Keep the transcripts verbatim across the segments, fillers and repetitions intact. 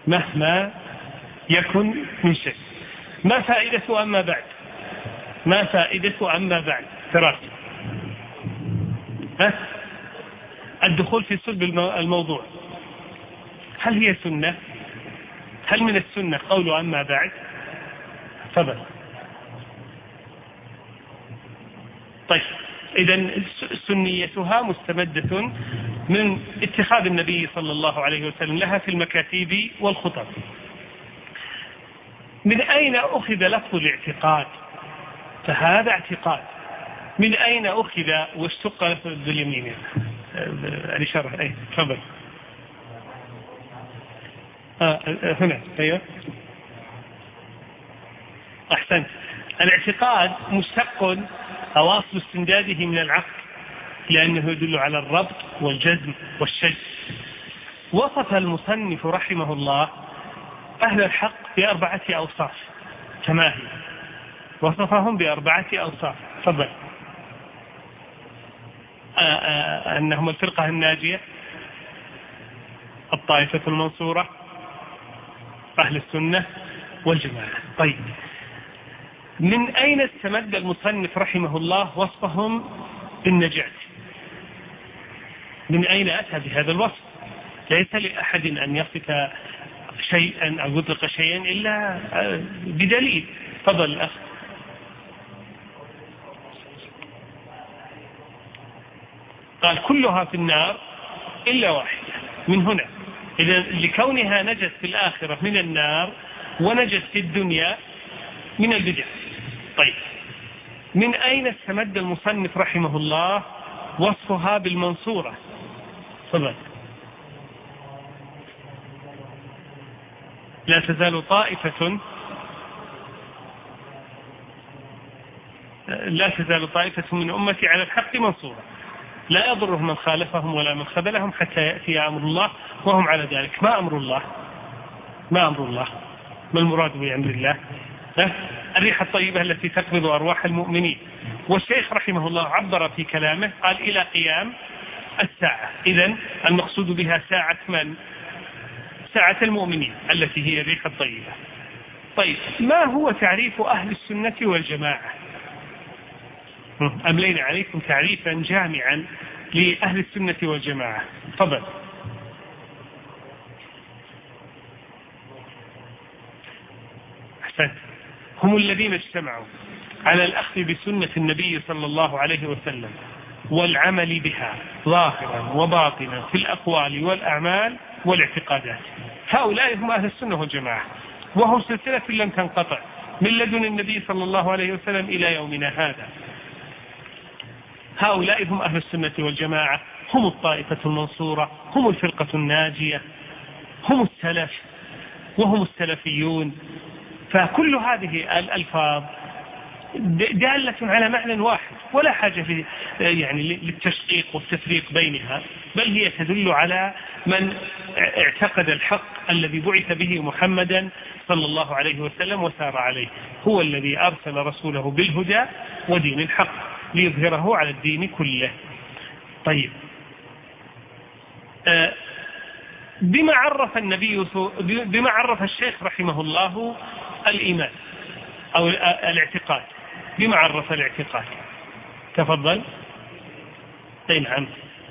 مهما يكن من شيء. ما فائدة أما بعد؟ ما فائدة أما بعد دراسة ها؟ الدخول في صلب الموضوع. هل هي سنة؟ هل من السنة قول أما بعد؟ تفضل. طيب إذن سنيتها مستمدة من اتخاذ النبي صلى الله عليه وسلم لها في المكاتيب والخطب. من أين أخذ لفظ الاعتقاد؟ فهذا اعتقاد. من أين أخذ واشتق لفظ اليمين؟ الإشارة أي تفضل. آه هنا أيوه أحسنت. الاعتقاد مشتق أو أصل استمداده من العقل، لأنه يدل على الربط والجزم والشد. وصف المصنف رحمه الله أهل الحق بأربعة أوصاف كما هي، وصفهم بأربعة أوصاف. تفضل. أنهم الفرقة الناجية، الطائفة المنصورة، أهل السنة والجماعة. طيب من أين استمد المصنف رحمه الله وصفهم بالنجاة؟ من أين أتى بهذا الوصف؟ ليس لأحد أن يصف شيئا أو يطلق شيئا إلا بدليل. تفضل الأخ. قال كلها في النار إلا واحدة. من هنا إذا لكونها نجت في الآخرة من النار ونجت في الدنيا من البدع. طيب من أين استمد المصنف رحمه الله وصفها بالمنصورة؟ تفضل. لا تزال طائفة لا تزال طائفة من أمتي على الحق منصورة لا يضرهم من خالفهم ولا من خذلهم حتى يأتي أمر الله وهم على ذلك. ما أمر الله؟ ما أمر الله؟ ما المراد بأمر الله؟ الريح الطيبة التي تقبض أرواح المؤمنين. والشيخ رحمه الله عبر في كلامه قال إلى قيام الساعة. إذن المقصود بها ساعة من؟ ساعة المؤمنين التي هي الريح الطيبة. طيب ما هو تعريف أهل السنة والجماعة؟ أملينا عليكم تعريفا جامعا لأهل السنة والجماعة. تفضل. أحسنت. هم الذين اجتمعوا على الأخذ بسنة النبي صلى الله عليه وسلم والعمل بها ظاهرا وباطنا في الأقوال والأعمال والاعتقادات. هؤلاء هم أهل السنة والجماعة، وهم سلسلة لم تنقطع من لدن النبي صلى الله عليه وسلم إلى يومنا هذا. هؤلاء هم أهل السنة والجماعة، هم الطائفة المنصورة، هم الفرقة الناجية، هم السلف وهم السلفيون. فكل هذه الألفاظ دالة على معنى واحد، ولا حاجة في يعني للتشقيق والتفريق بينها، بل هي تدل على من اعتقد الحق الذي بعث به محمدا صلى الله عليه وسلم وسار عليه. هو الذي أرسل رسوله بالهدى ودين الحق ليظهره على الدين كله. طيب بما عرف النبي بما عرف الشيخ رحمه الله الإيمان أو الاعتقاد، بما عرف الاعتقاد؟ تفضل. أي نعم.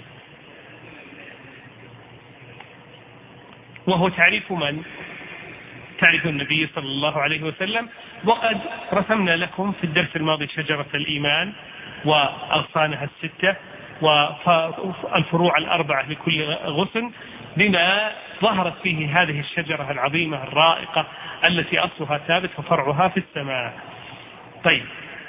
وهو تعريف من؟ تعريف النبي صلى الله عليه وسلم. وقد رسمنا لكم في الدرس الماضي شجرة الإيمان وأغصانها الستة والفروع الأربعة لكل غصن، بما ظهرت فيه هذه الشجرة العظيمة الرائقة التي أصلها ثابت وفرعها في السماء. طيب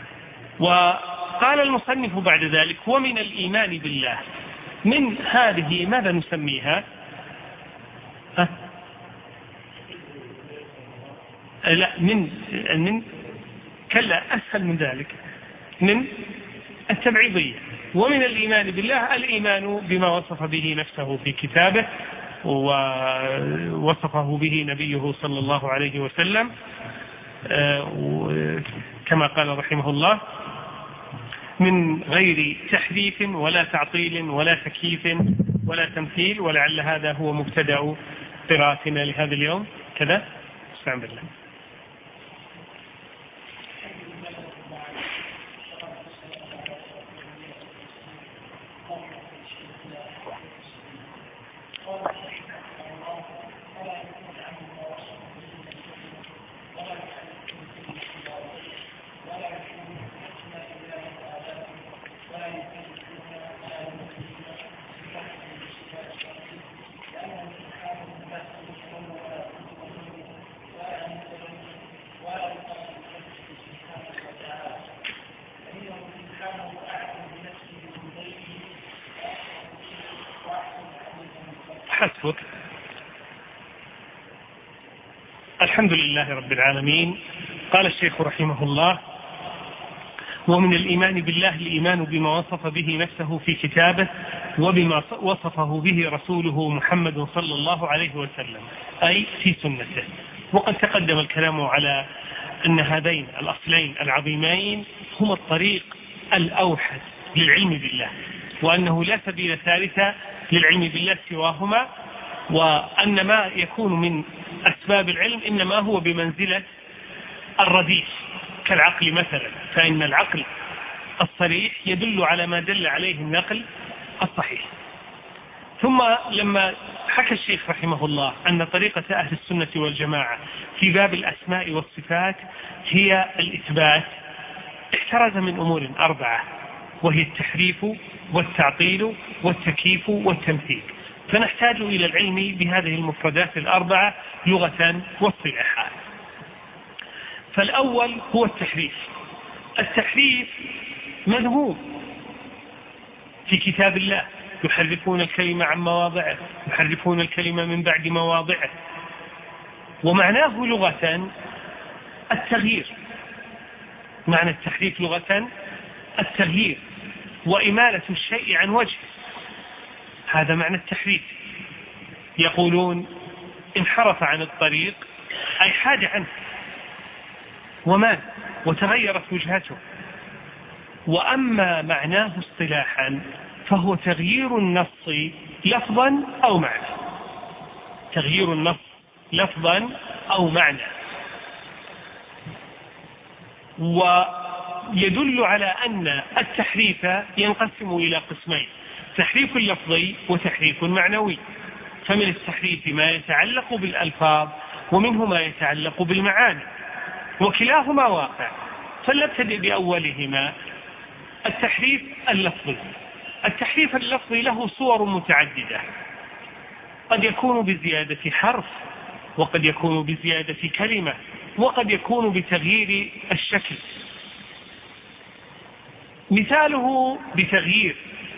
وقال المصنف بعد ذلك ومن الإيمان بالله. من هذه ماذا نسميها؟ أه؟ لا من من كلا أسهل من ذلك، من التبعيضية. ومن الإيمان بالله الإيمان بما وصف به نفسه في كتابه ووصفه به نبيه صلى الله عليه وسلم، كما قال رحمه الله من غير تحريف ولا تعطيل ولا تكييف ولا تمثيل. ولعل هذا هو مبتدأ قراءتنا لهذا اليوم كذا. استعن بالله. حسبك. الحمد لله رب العالمين. قال الشيخ رحمه الله: ومن الإيمان بالله الإيمان بما وصف به نفسه في كتابه وبما وصفه به رسوله محمد صلى الله عليه وسلم، أي في سنته. وقد تقدم الكلام على أن هذين الأصلين العظيمين هما الطريق الأوحد للعلم بالله، وأنه لا سبيل ثالث للعلم بالله سواهما، وأن ما يكون من أسباب العلم إنما هو بمنزلة الرديف كالعقل مثلا، فإن العقل الصريح يدل على ما دل عليه النقل الصحيح. ثم لما حكى الشيخ رحمه الله أن طريقة أهل السنة والجماعة في باب الأسماء والصفات هي الإثبات، احترز من أمور أربعة، وهي التحريف والتعطيل والتكييف والتمثيل. فنحتاج إلى العلم بهذه المفردات الأربعة لغة واصطلاحا. فالأول هو التحريف. التحريف مذموم في كتاب الله، يحرفون الكلمة عن مواضعه، يحرفون الكلمة من بعد مواضعه. ومعناه لغة التغيير، معنى التحريف لغة التغيير وإمالة الشيء عن وجهه، هذا معنى التحريف. يقولون انحرف عن الطريق أي حاد عنه ومات وتغيرت وجهته. وأما معناه اصطلاحا فهو تغيير النص لفظا أو معنى، تغيير النص لفظا أو معنى. ويدل على أن التحريف ينقسم إلى قسمين: تحريف لفظي وتحريف معنوي. فمن التحريف ما يتعلق بالألفاظ ومنه ما يتعلق بالمعاني، وكلاهما واقع. فلنبتدئ بأولهما، التحريف اللفظي. التحريف اللفظي له صور متعددة، قد يكون بزيادة حرف، وقد يكون بزيادة كلمة، وقد يكون بتغيير الشكل. مثاله بتغيير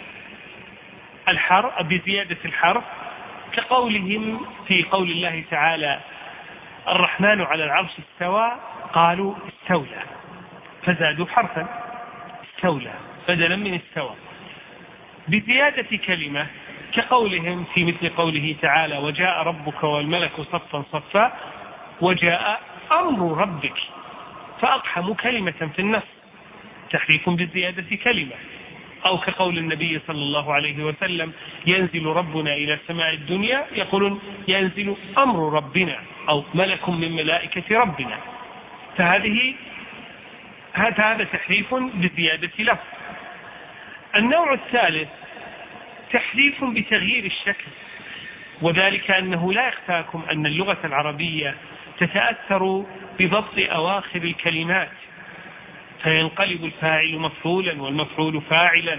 الحرف بزيادة الحرف كقولهم في قول الله تعالى: الرحمن على العرش استوى، قالوا استولى، فزادوا حرفا استولى بدلا من استوى. بزيادة كلمة كقولهم في مثل قوله تعالى: وجاء ربك والملك صفا صفا، وجاء أمر ربك، فأقحموا كلمة في النص، تحريف بزيادة كلمة. أو كقول النبي صلى الله عليه وسلم: ينزل ربنا إلى سماء الدنيا، يقولون ينزل أمر ربنا أو ملك من ملائكة ربنا. فهذه هذا تحريف بزيادة لفظ. النوع الثالث تحريف بتغيير الشكل، وذلك أنه لا يخفاكم أن اللغة العربية تتأثر بضبط أواخر الكلمات، فينقلب الفاعل مفعولا والمفعول فاعلا.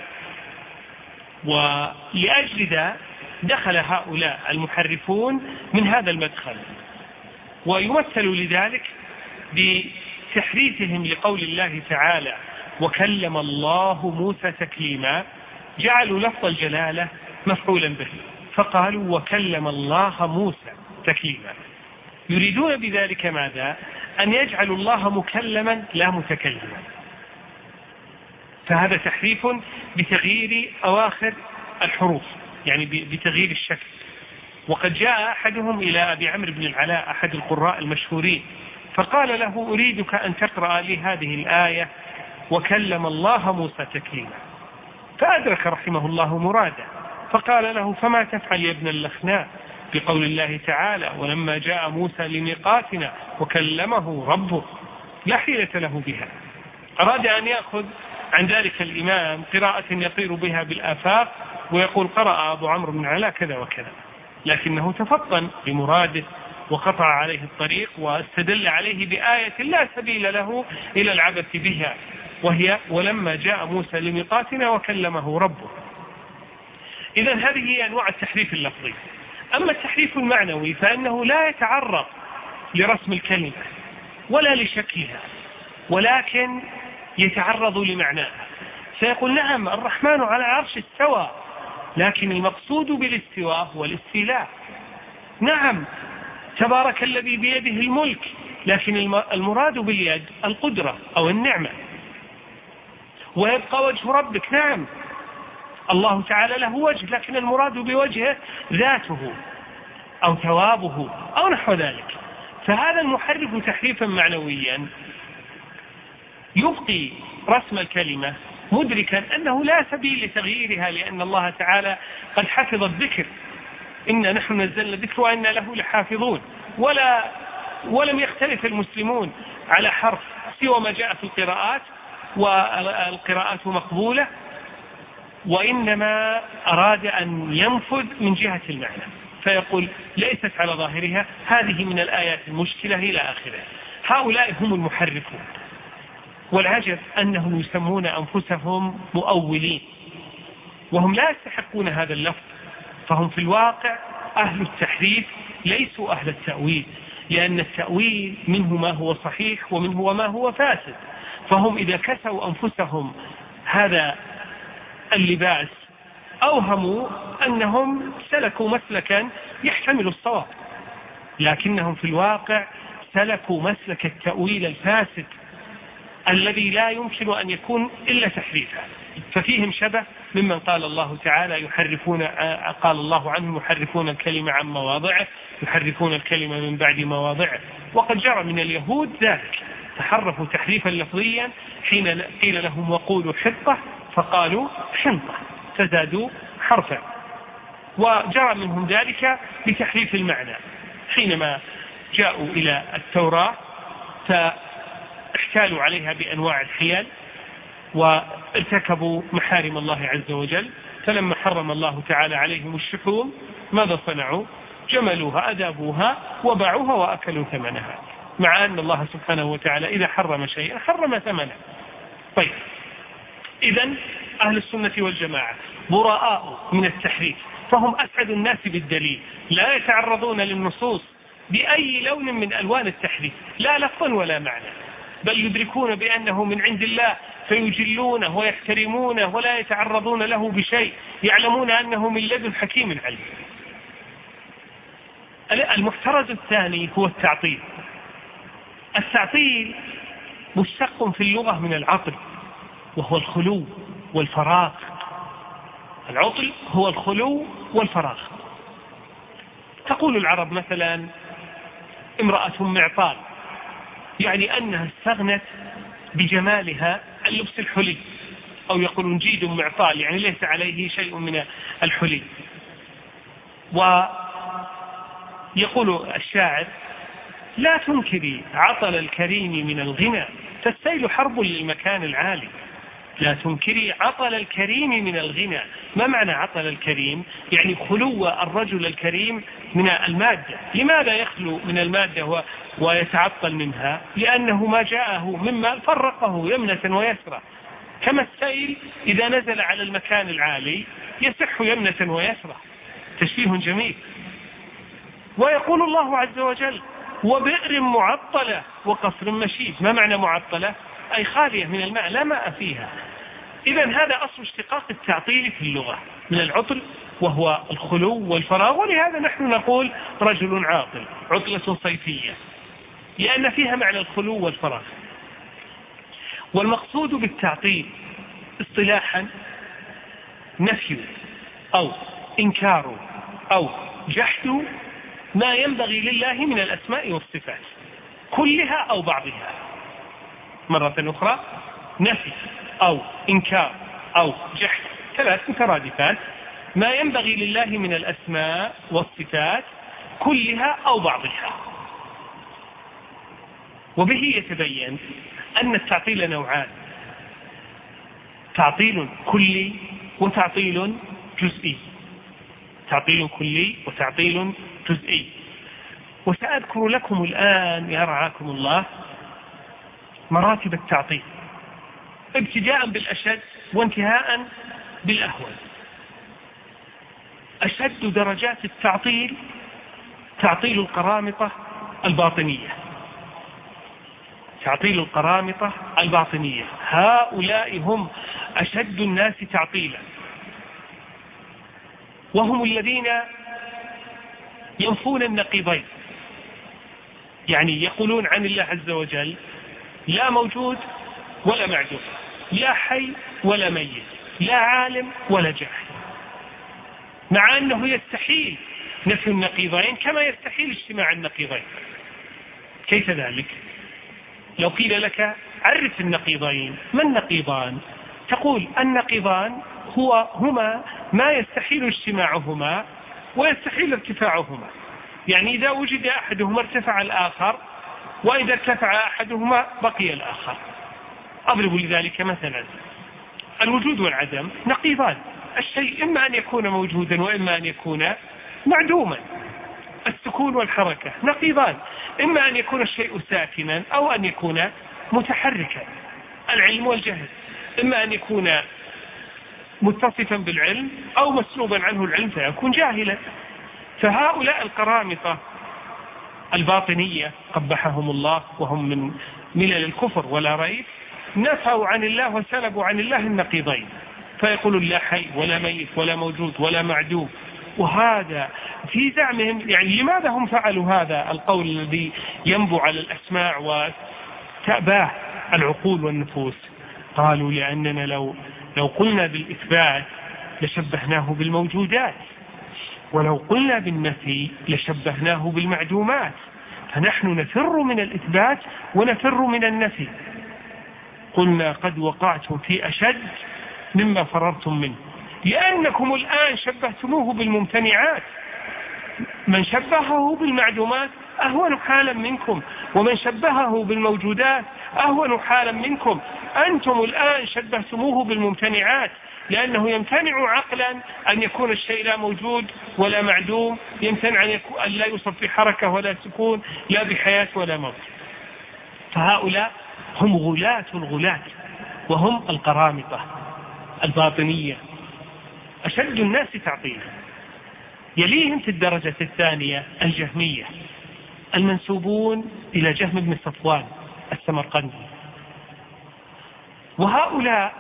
ولأجل ذا دخل هؤلاء المحرفون من هذا المدخل، ويمثل لذلك بتحريفهم لقول الله تعالى: وكلم الله موسى تكليما. جعلوا لفظ الجلالة مفعولا به، فقالوا وكلم الله موسى تكليما. يريدون بذلك ماذا؟ أن يجعلوا الله مكلما لا متكلما. فهذا تحريف بتغيير أواخر الحروف، يعني بتغيير الشكل. وقد جاء أحدهم إلى أبي عمرو بن العلاء أحد القراء المشهورين، فقال له: أريدك أن تقرأ لي هذه الآية: وكلم الله موسى تكليما. فأدرك رحمه الله مراده، فقال له: فما تفعل يا ابن اللخناء؟ بقول الله تعالى ولما جاء موسى لميقاتنا وكلمه ربه لا حيلة له بها. أراد أن يأخذ عن ذلك الإمام قراءة يطير بها بالآفاق ويقول قرأ أبو عمرو بن علاء كذا وكذا، لكنه تفطن لمراده وقطع عليه الطريق واستدل عليه بآية لا سبيل له إلى العبث بها، وهي ولما جاء موسى لميقاتنا وكلمه ربه. إذن هذه هي أنواع التحريف اللفظي. أما التحريف المعنوي فإنه لا يتعرض لرسم الكلمة ولا لشكلها، ولكن يتعرض لمعناها، فيقول نعم الرحمن على العرش استوى، لكن المقصود بالاستواء هو الاستيلاء. نعم تبارك الذي بيده الملك، لكن المراد باليد القدرة أو النعمة. ويبقى وجه ربك، نعم الله تعالى له وجه، لكن المراد بوجهه ذاته أو ثوابه أو نحو ذلك. فهذا المحرف تحريفا معنويا يبقي رسم الكلمة مدركا أنه لا سبيل لتغييرها، لأن الله تعالى قد حفظ الذكر، إنا نحن نزلنا الذكر وإنا له لحافظون، ولا ولم يختلف المسلمون على حرف سوى ما جاء في القراءات، والقراءات مقبولة، وإنما أراد أن ينفذ من جهة المعنى، فيقول ليست على ظاهرها، هذه من الآيات المشكلة إلى آخره. هؤلاء هم المحرفون، والعجب أنهم يسمون أنفسهم مؤولين، وهم لا يستحقون هذا اللفظ، فهم في الواقع أهل التحريف ليسوا أهل التأويل، لأن التأويل منه ما هو صحيح ومنه ما هو فاسد. فهم إذا كسوا أنفسهم هذا اللباس أوهموا أنهم سلكوا مسلكا يحتمل الصواب، لكنهم في الواقع سلكوا مسلك التأويل الفاسد الذي لا يمكن أن يكون إلا تحريفا. ففيهم شبه ممن قال الله تعالى يحرفون، قال الله عنهم يحرفون الكلمة عن مواضعه، يحرفون الكلمة من بعد مواضعه. وقد جرى من اليهود ذلك، تحرفوا تحريفا لفظيا حين قيل لهم وقولوا حطة فقالوا حنطة فزادوا حرفا. وجرى منهم ذلك بتحريف المعنى حينما جاءوا إلى التوراة فاحتالوا عليها بأنواع الحيل وارتكبوا محارم الله عز وجل، فلما حرم الله تعالى عليهم الشحوم ماذا صنعوا؟ جملوها أدابوها وباعوها وأكلوا ثمنها، مع أن الله سبحانه وتعالى إذا حرم شيئا حرم ثمنه. طيب إذن أهل السنة والجماعة براء من التحريف، فهم أسعد الناس بالدليل، لا يتعرضون للنصوص بأي لون من ألوان التحريف، لا لفظا ولا معنى، بل يدركون بأنه من عند الله فيجلونه ويحترمونه ولا يتعرضون له بشيء، يعلمون أنه من لدن حكيم عليم. المحترز الثاني هو التعطيل. التعطيل مشتق في اللغة من العطل، وهو الخلو والفراغ. العطل هو الخلو والفراغ. تقول العرب مثلا امرأة معطال، يعني أنها استغنت بجمالها عن لبس الحلي، أو يقولون جيد معطال يعني ليس عليه شيء من الحلي. ويقول الشاعر لا تنكري عطل الكريم من الغنى فالسيل حرب للمكان العالي. لا تنكري عطل الكريم من الغنى. ما معنى عطل الكريم؟ يعني خلو الرجل الكريم من المادة. لماذا يخلو من المادة ويتعطل منها؟ لأنه ما جاءه مما فرقه يمنة ويسرى، كما السيل إذا نزل على المكان العالي يسح يمنة ويسرى. تشبيه جميل. ويقول الله عز وجل وبئر معطلة وقصر مشيد. ما معنى معطلة؟ أي خالية من الماء لا ماء فيها. إذن هذا أصل اشتقاق التعطيل في اللغة من العطل، وهو الخلو والفراغ. ولهذا نحن نقول رجل عاطل، عطلة صيفية، لأن فيها معنى الخلو والفراغ. والمقصود بالتعطيل اصطلاحا نفي أو إنكار أو جحد ما ينبغي لله من الأسماء والصفات كلها أو بعضها. مرة أخرى نفي أو إنكار أو جحد، ثلاث مترادفات. ما ينبغي لله من الأسماء والصفات كلها أو بعضها. وبه يتبين أن التعطيل نوعان: تعطيل كلي وتعطيل جزئي. تعطيل كلي وتعطيل جزئي. وسأذكر لكم الآن يا رعاكم الله مراتب التعطيل ابتداء بالأشد وانتهاء بالأهون. أشد درجات التعطيل تعطيل القرامطة الباطنية. تعطيل القرامطة الباطنية هؤلاء هم أشد الناس تعطيلا، وهم الذين ينفون النقيضين، يعني يقولون عن الله عز وجل لا موجود ولا معدوم، لا حي ولا ميت، لا عالم ولا جاهل، مع أنه يستحيل نفي النقيضين كما يستحيل اجتماع النقيضين. كيف ذلك؟ لو قيل لك عرف النقيضين، ما النقيضان؟ تقول النقيضان هو هما ما يستحيل اجتماعهما ويستحيل ارتفاعهما. يعني إذا وجد أحدهما ارتفع الآخر، وإذا ارتفع أحدهما بقي الآخر. أضرب لذلك مثلا: الوجود والعدم نقيضان، الشيء إما أن يكون موجودا وإما أن يكون معدوما. السكون والحركة نقيضان، إما أن يكون الشيء ساكنا أو أن يكون متحركا. العلم والجهل إما أن يكون متصفا بالعلم أو مسلوبا عنه العلم فيكون جاهلا. فهؤلاء القرامطة الباطنية قبحهم الله، وهم من ملل الكفر ولا ريب، نفوا عن الله وسلبوا عن الله النقيضين، فيقولون لا حي ولا ميت ولا موجود ولا معدوم. وهذا في زعمهم، يعني لماذا هم فعلوا هذا القول الذي ينبو على الأسماع وتأباه العقول والنفوس؟ قالوا لأننا لو لو قلنا بالإثبات لشبهناه بالموجودات، ولو قلنا بالنفي لشبهناه بالمعدومات، فنحن نفر من الإثبات ونفر من النفي. قلنا قد وقعتم في أشد مما فررتم منه، لأنكم الآن شبهتموه بالممتنعات. من شبهه بالمعدومات أهون حالا منكم، ومن شبهه بالموجودات أهون حالا منكم. أنتم الآن شبهتموه بالممتنعات، لأنه يمتنع عقلا أن يكون الشيء لا موجود ولا معدوم، يمتنع أن لا يوصف في حركة ولا سكون، لا بحياة ولا موت. فهؤلاء هم غلاة الغلاة، وهم القرامطة الباطنية أشد الناس تعطيلا. يليهم في الدرجة الثانية الجهمية المنسوبون إلى جهم بن صفوان السمرقندي. وهؤلاء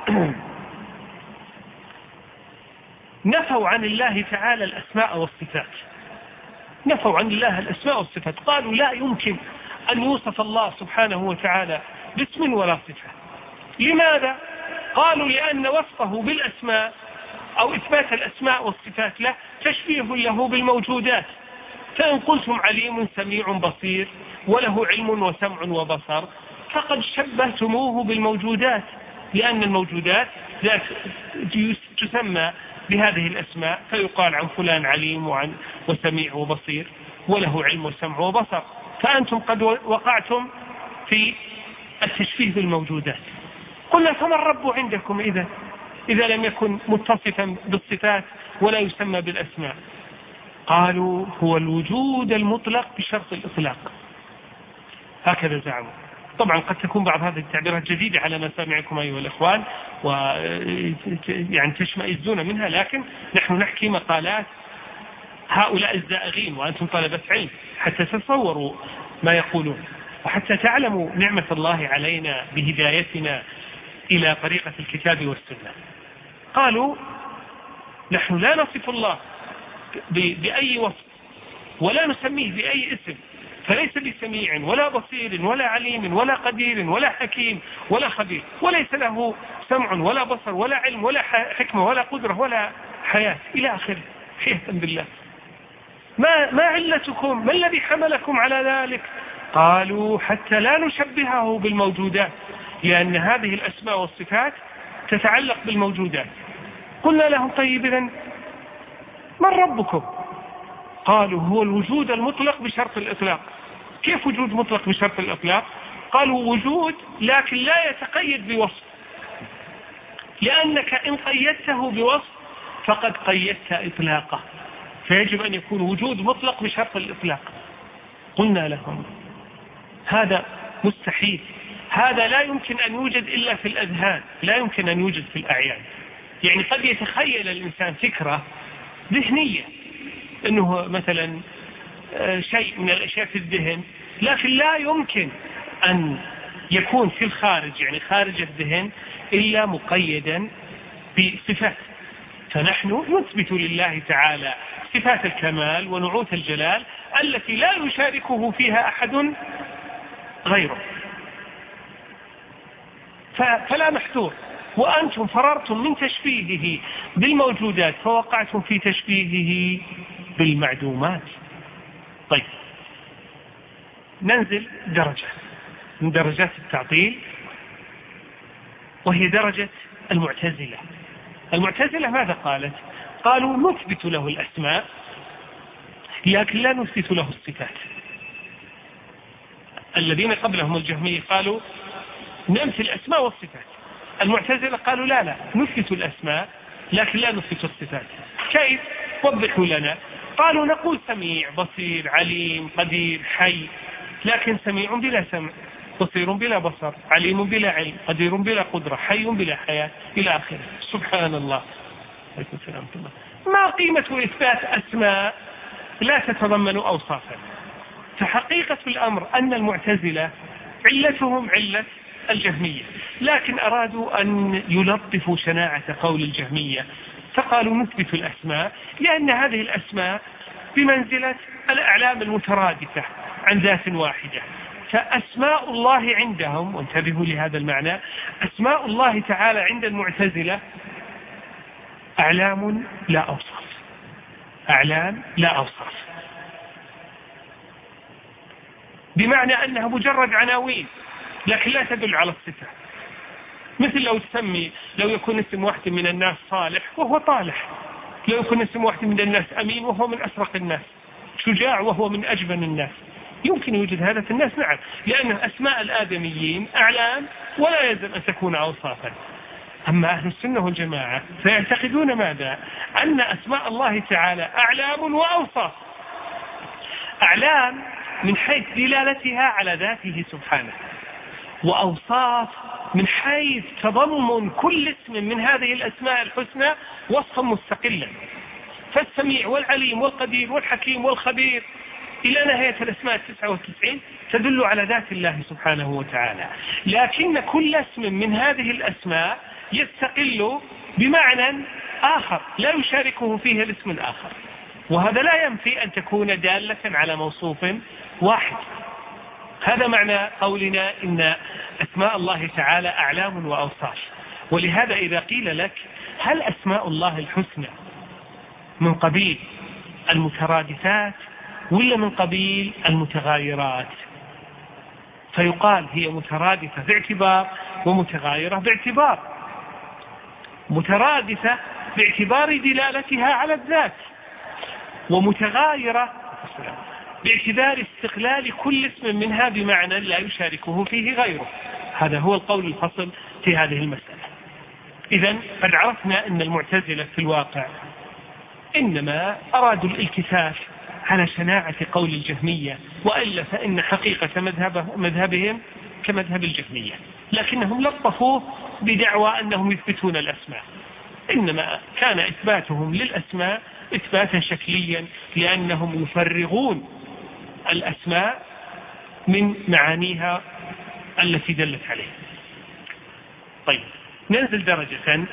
نفوا عن الله تعالى الأسماء والصفات، نفوا عن الله الأسماء والصفات. قالوا لا يمكن أن يوصف الله سبحانه وتعالى باسم ولا صفة. لماذا؟ قالوا لأن وصفه بالأسماء أو إثبات الأسماء والصفات له تشبيه له بالموجودات. فإن قلتم عليم سميع بصير وله علم وسمع وبصر فقد شبهتموه بالموجودات، لأن الموجودات لا تسمى بهذه الأسماء، فيقال عن فلان عليم وعن وسميع وبصير وله علم وسمع وبصر. فأنتم قد وقعتم في التشبيه بالموجودات. قلنا فما الرب عندكم إذا إذا لم يكن متصفا بالصفات ولا يسمى بالأسماء؟ قالوا هو الوجود المطلق بشرط الإطلاق. هكذا زعموا. طبعا قد تكون بعض هذه التعبيرات جديدة على مسامعكم أيها الإخوان، ويعني تشمئزون منها، لكن نحن نحكي مقالات هؤلاء الزائغين وأنتم طلبة علم حتى تتصوروا ما يقولون، وحتى تعلموا نعمة الله علينا بهدايتنا إلى طريقة الكتاب والسنة. قالوا نحن لا نصف الله بأي وصف ولا نسميه بأي اسم، فليس بسميع ولا بصير ولا عليم ولا قدير ولا حكيم ولا خبير، وليس له سمع ولا بصر ولا علم ولا حكمة ولا قدرة ولا حياة إلى آخره. حياة بالله. ما, ما علتكم؟ ما الذي حملكم على ذلك؟ قالوا حتى لا نشبهه بالموجودات، لأن هذه الأسماء والصفات تتعلق بالموجودات. قلنا لهم طيب إذن من ربكم؟ قالوا هو الوجود المطلق بشرط الإطلاق. كيف وجود مطلق بشرط الإطلاق؟ قالوا وجود لكن لا يتقيد بوصف، لأنك إن قيدته بوصف فقد قيدت إطلاقه، فيجب أن يكون وجود مطلق بشرط الإطلاق. قلنا لهم هذا مستحيل، هذا لا يمكن أن يوجد إلا في الأذهان، لا يمكن أن يوجد في الأعيان. يعني قد يتخيل الإنسان فكرة ذهنية أنه مثلا شيء من الأشياء في الذهن، لكن لا يمكن أن يكون في الخارج، يعني خارج الذهن، إلا مقيدا بصفات. فنحن نثبت لله تعالى صفات الكمال ونعوت الجلال التي لا يشاركه فيها أحد غيره، فلا محذور. وأنتم فررتم من تشبيهه بالموجودات فوقعتم في تشبيهه بالمعدومات. طيب ننزل درجة من درجات التعطيل، وهي درجة المعتزلة. المعتزلة ماذا قالت؟ قالوا نثبت له الأسماء لكن لا نثبت له الصفات. الذين قبلهم الجهمية قالوا ننفي الأسماء والصفات. المعتزلة قالوا لا لا نثبت الأسماء لكن لا نثبت الصفات. كيف؟ وضحوا لنا. قالوا نقول سميع بصير عليم قدير حي، لكن سميع بلا سمع، بصير بلا بصر، عليم بلا علم، قدير بلا قدرة، حي بلا حياة، إلى آخره. سبحان الله. عليكم السلام ورحمة الله. ما قيمة إثبات أسماء لا تتضمن أوصافا؟ فحقيقة الأمر أن المعتزلة علتهم علة الجهمية، لكن أرادوا أن يلطفوا شناعة قول الجهمية، فقالوا نثبت الأسماء لأن هذه الأسماء بمنزلة الأعلام المترادفة عن ذات واحدة. فأسماء الله عندهم، وانتبهوا لهذا المعنى، أسماء الله تعالى عند المعتزلة أعلام لا أوصاف، أعلام لا أوصاف، بمعنى أنها مجرد عناوين لكن لا تدل على الصفة. مثل لو تسمي، لو يكون اسم واحد من الناس صالح وهو طالح، لو يكون اسم واحد من الناس أمين وهو من أسرق الناس، شجاع وهو من أجبن الناس، يمكن يوجد هذا في الناس، نعم، لأن أسماء الآدميين أعلام ولا يلزم أن تكون أوصافا. أما أهل السنة والجماعة فيعتقدون ماذا؟ أن أسماء الله تعالى أعلام وأوصاف. أعلام من حيث دلالتها على ذاته سبحانه، وأوصاف من حيث تضمن كل اسم من هذه الأسماء الحسنى وصفا مستقلا. فالسميع والعليم والقدير والحكيم والخبير إلى نهاية الأسماء التسعة والتسعين تدل على ذات الله سبحانه وتعالى، لكن كل اسم من هذه الأسماء يستقل بمعنى آخر لا يشاركه فيه الاسم الآخر، وهذا لا ينفي أن تكون دالة على موصوف واحد. هذا معنى قولنا إن أسماء الله تعالى أعلام وأوصاف. ولهذا إذا قيل لك هل أسماء الله الحسنى من قبيل المترادفات ولا من قبيل المتغايرات؟ فيقال هي مترادفة باعتبار ومتغايرة باعتبار. مترادفة باعتبار دلالتها على الذات، ومتغايرة باعتبار استقلال كل اسم منها بمعنى لا يشاركه فيه غيره. هذا هو القول الفصل في هذه المسألة. إذن قد عرفنا أن المعتزلة في الواقع إنما أرادوا الالتفاف على شناعة قول الجهمية، وإلا فإن حقيقة مذهب مذهبهم كمذهب الجهمية، لكنهم لطفوه بدعوى أنهم يثبتون الأسماء. إنما كان إثباتهم للأسماء إثباتا شكليا، لأنهم يفرغون الأسماء من معانيها التي دلت عليه. طيب ننزل درجة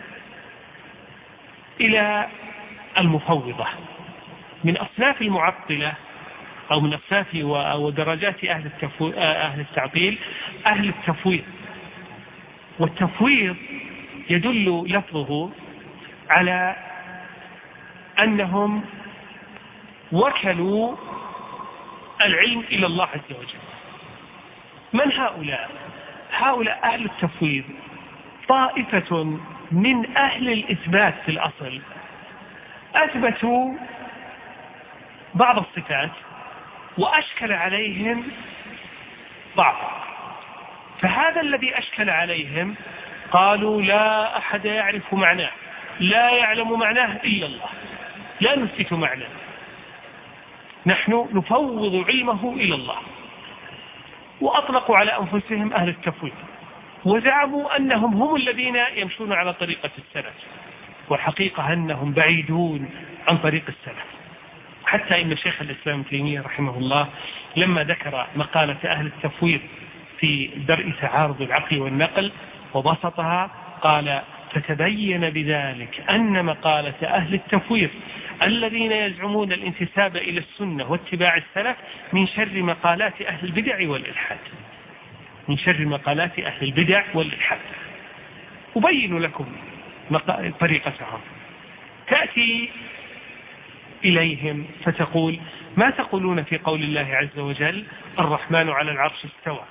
إلى المفوضة. من أصناف المعطلة أو من أصناف ودرجات أهل أهل التعطيل أهل التفويض. والتفويض يدل لفظه على أنهم وكلوا العلم إلى الله عز وجل. من هؤلاء؟ هؤلاء أهل التفويض طائفة من أهل الإثبات في الأصل، أثبتوا بعض الصفات وأشكل عليهم بعض، فهذا الذي أشكل عليهم قالوا لا أحد يعرف معناه، لا يعلم معناه إلا الله، لا نثبت معناه، نحن نفوض علمه إلى الله. وأطلقوا على أنفسهم أهل التفويض، وزعموا أنهم هم الذين يمشون على طريقة السلف، والحقيقة أنهم بعيدون عن طريق السلف. حتى إن شيخ الإسلام ابن تيمية رحمه الله لما ذكر مقالة أهل التفويض في درء تعارض العقل والنقل وبسطها قال: فتبين بذلك أن مقالة أهل التفويض الذين يزعمون الانتساب إلى السنة واتباع السلف من شر مقالات أهل البدع والإلحاد، من شر مقالات أهل البدع والإلحاد. أبين لكم طريقتهم. تأتي إليهم فتقول: ما تقولون في قول الله عز وجل الرحمن على العرش استوى؟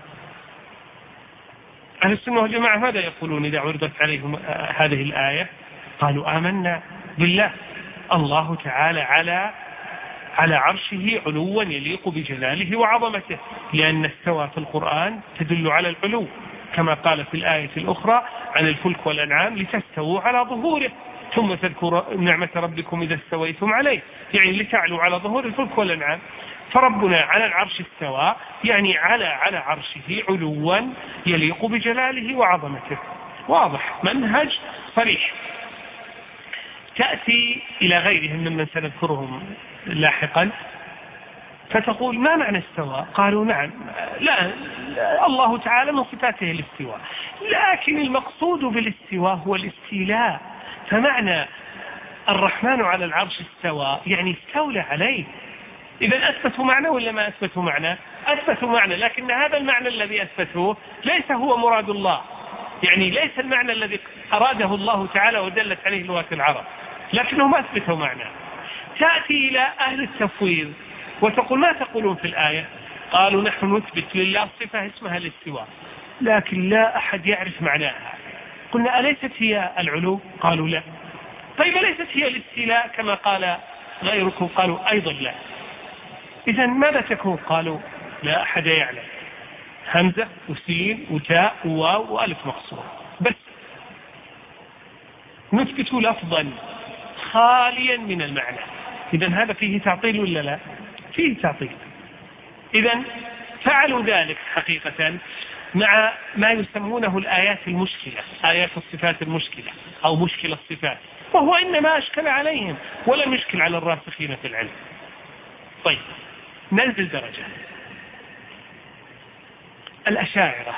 أهل السنة والجماعة ماذا يقولون إذا عرضت عليهم هذه الآية؟ قالوا آمنا بالله، الله تعالى على على عرشه علوا يليق بجلاله وعظمته، لأن استوى في القرآن تدل على العلو، كما قال في الآية الأخرى عن الفلك والأنعام لتستووا على ظهوره ثم تذكروا نعمة ربكم إذا استويتم عليه، يعني لتعلوا على ظهور الفلك والأنعام. فربنا على العرش استوى يعني على على عرشه علوا يليق بجلاله وعظمته. واضح، منهج صريح. تأتي إلى غيرهم ممن سنذكرهم لاحقا فتقول: ما معنى استوى؟ قالوا: نعم، لا الله تعالى من صفاته الاستواء، لكن المقصود بالاستواء هو الاستيلاء، فمعنى الرحمن على العرش استوى يعني استولى عليه. إذا أثبتوا معنى ولا ما أثبتوا معنى؟ أثبتوا معنى، لكن هذا المعنى الذي أثبتوه ليس هو مراد الله، يعني ليس المعنى الذي أراده الله تعالى ودلت عليه لغة العرب، لكنهم أثبتوا معنى. تأتي إلى أهل التفويض وتقول: ما تقولون في الآية؟ قالوا: نحن نثبت لله صفة اسمها الاستواء، لكن لا أحد يعرف معناها. قلنا: أليست هي العلو؟ قالوا: لا. طيب أليست هي الاستيلاء كما قال غيركم؟ قالوا: أيضا لا. إذن ماذا تكون؟ قالوا: لا أحد يعلم، همزة وسين وتاء وواو وألف مقصورة، بس نثبت لفظا خاليا من المعنى. إذن هذا فيه تعطيل ولا لا؟ فيه تعطيل. إذن فعلوا ذلك حقيقة مع ما يسمونه الآيات المشكلة، آيات الصفات المشكلة أو مشكلة الصفات، وهو إنما أشكل عليهم ولم يشكل على الراسخين في العلم. طيب، ننزل درجة. الأشاعرة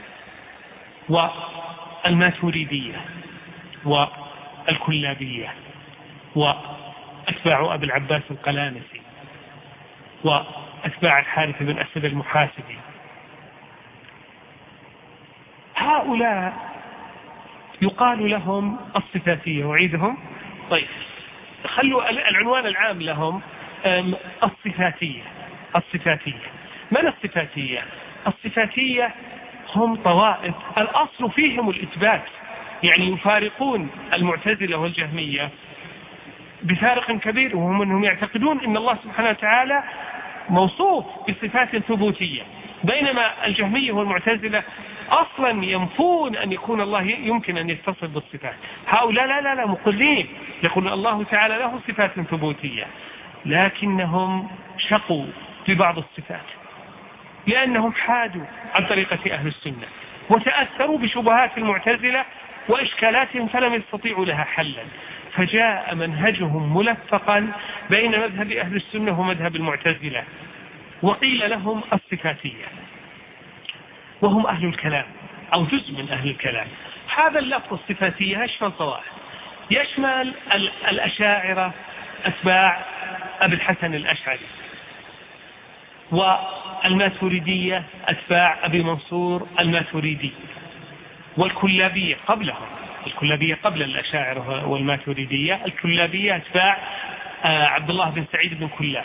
والماتريدية والكلابية وأتباع أبي العباس القلانسي وأتباع الحارث بن أسد المحاسبي، هؤلاء يقال لهم الصفاتية. أعيدهم؟ طيب، خلوا العنوان العام لهم الصفاتية. الصفاتية من الصفاتية؟ الصفاتية هم طوائف الأصل فيهم الإثبات، يعني يفارقون المعتزلة والجهمية بفارق كبير، وهم أنهم يعتقدون أن الله سبحانه وتعالى موصوف بصفات ثبوتية، بينما الجهمية والمعتزلة أصلا ينفون أن يكون الله يمكن أن يتصف بالصفات. هؤلاء لا لا لا مقرين، يقول الله تعالى له صفات ثبوتية، لكنهم شقوا ببعض الصفات لأنهم حادوا عن طريقة أهل السنة وتأثروا بشبهات المعتزلة وإشكالاتهم فلم يستطيعوا لها حلا، فجاء منهجهم ملفقا بين مذهب أهل السنة ومذهب المعتزلة، وقيل لهم الصفاتية، وهم أهل الكلام أو جزء من أهل الكلام. هذا اللفظ الصفاتية يشمل طوائف، يشمل الأشاعرة أتباع أبي الحسن الأشعري، والماتريدية أتباع أبي منصور الماتريدي، والكلابية قبلهم، الكلابية قبل الأشاعرة والماتريدية، الكلابية أتباع عبد الله بن سعيد بن كلاب،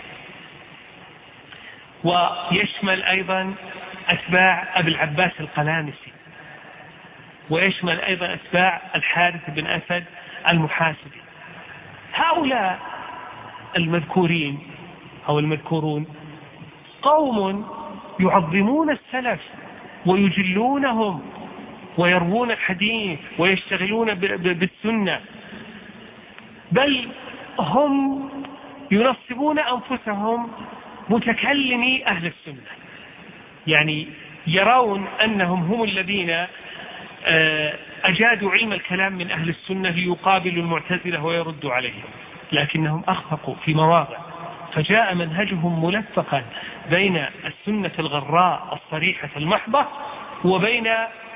ويشمل أيضا أتباع أبي العباس القلانسي، ويشمل أيضا أتباع الحارث بن أسد المحاسبي. هؤلاء المذكورين أو المذكورون قوم يعظمون السلف ويجلونهم ويروون الحديث ويشتغلون بالسنة، بل هم ينصبون أنفسهم متكلمي أهل السنة، يعني يرون أنهم هم الذين أجادوا علم الكلام من أهل السنة ليقابلوا المعتزلة ويردوا عليهم، لكنهم أخفقوا في مواضع، فجاء منهجهم ملفقا بين السنة الغراء الصريحة المحضة وبين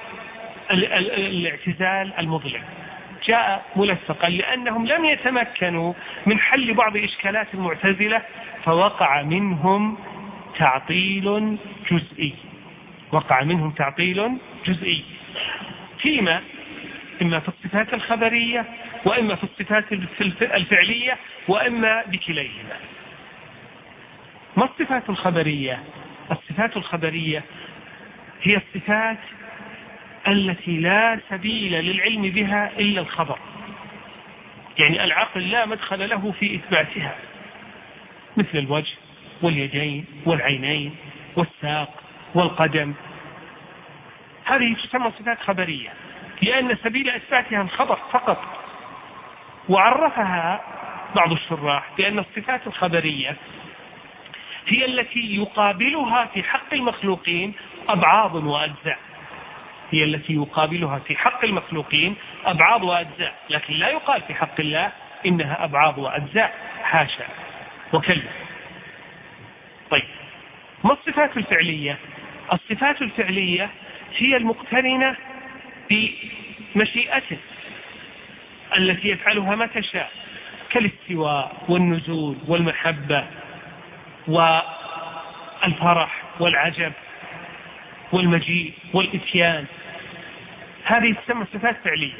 الاعتزال المظلم، جاء ملفقا لأنهم لم يتمكنوا من حل بعض إشكالات المعتزلة، فوقع منهم تعطيل جزئي وقع منهم تعطيل جزئي فيما إما في الصفات الخبرية وإما في الصفات الفعلية وإما بكليهما. ما الصفات الخبرية؟ الصفات الخبرية هي الصفات التي لا سبيل للعلم بها إلا الخبر، يعني العقل لا مدخل له في إثباتها، مثل الوجه واليدين والعينين والساق والقدم، هذه تسمى صفات خبرية لأن سبيل إثباتها الخبر فقط. وعرفها بعض الشراح بأن الصفات الخبرية هي التي يقابلها في حق المخلوقين أبعاض وأجزاء، هي التي يقابلها في حق المخلوقين أبعاض وأجزاء، لكن لا يقال في حق الله إنها أبعاض وأجزاء، حاشا وكلا. طيب، ما الصفات الفعلية؟ الصفات الفعلية هي المقترنة بمشيئته التي يفعلها متى شاء، كالاستواء والنزول والمحبة والفرح والعجب والمجيء والإتيان، هذه تسمى صفات فعلية.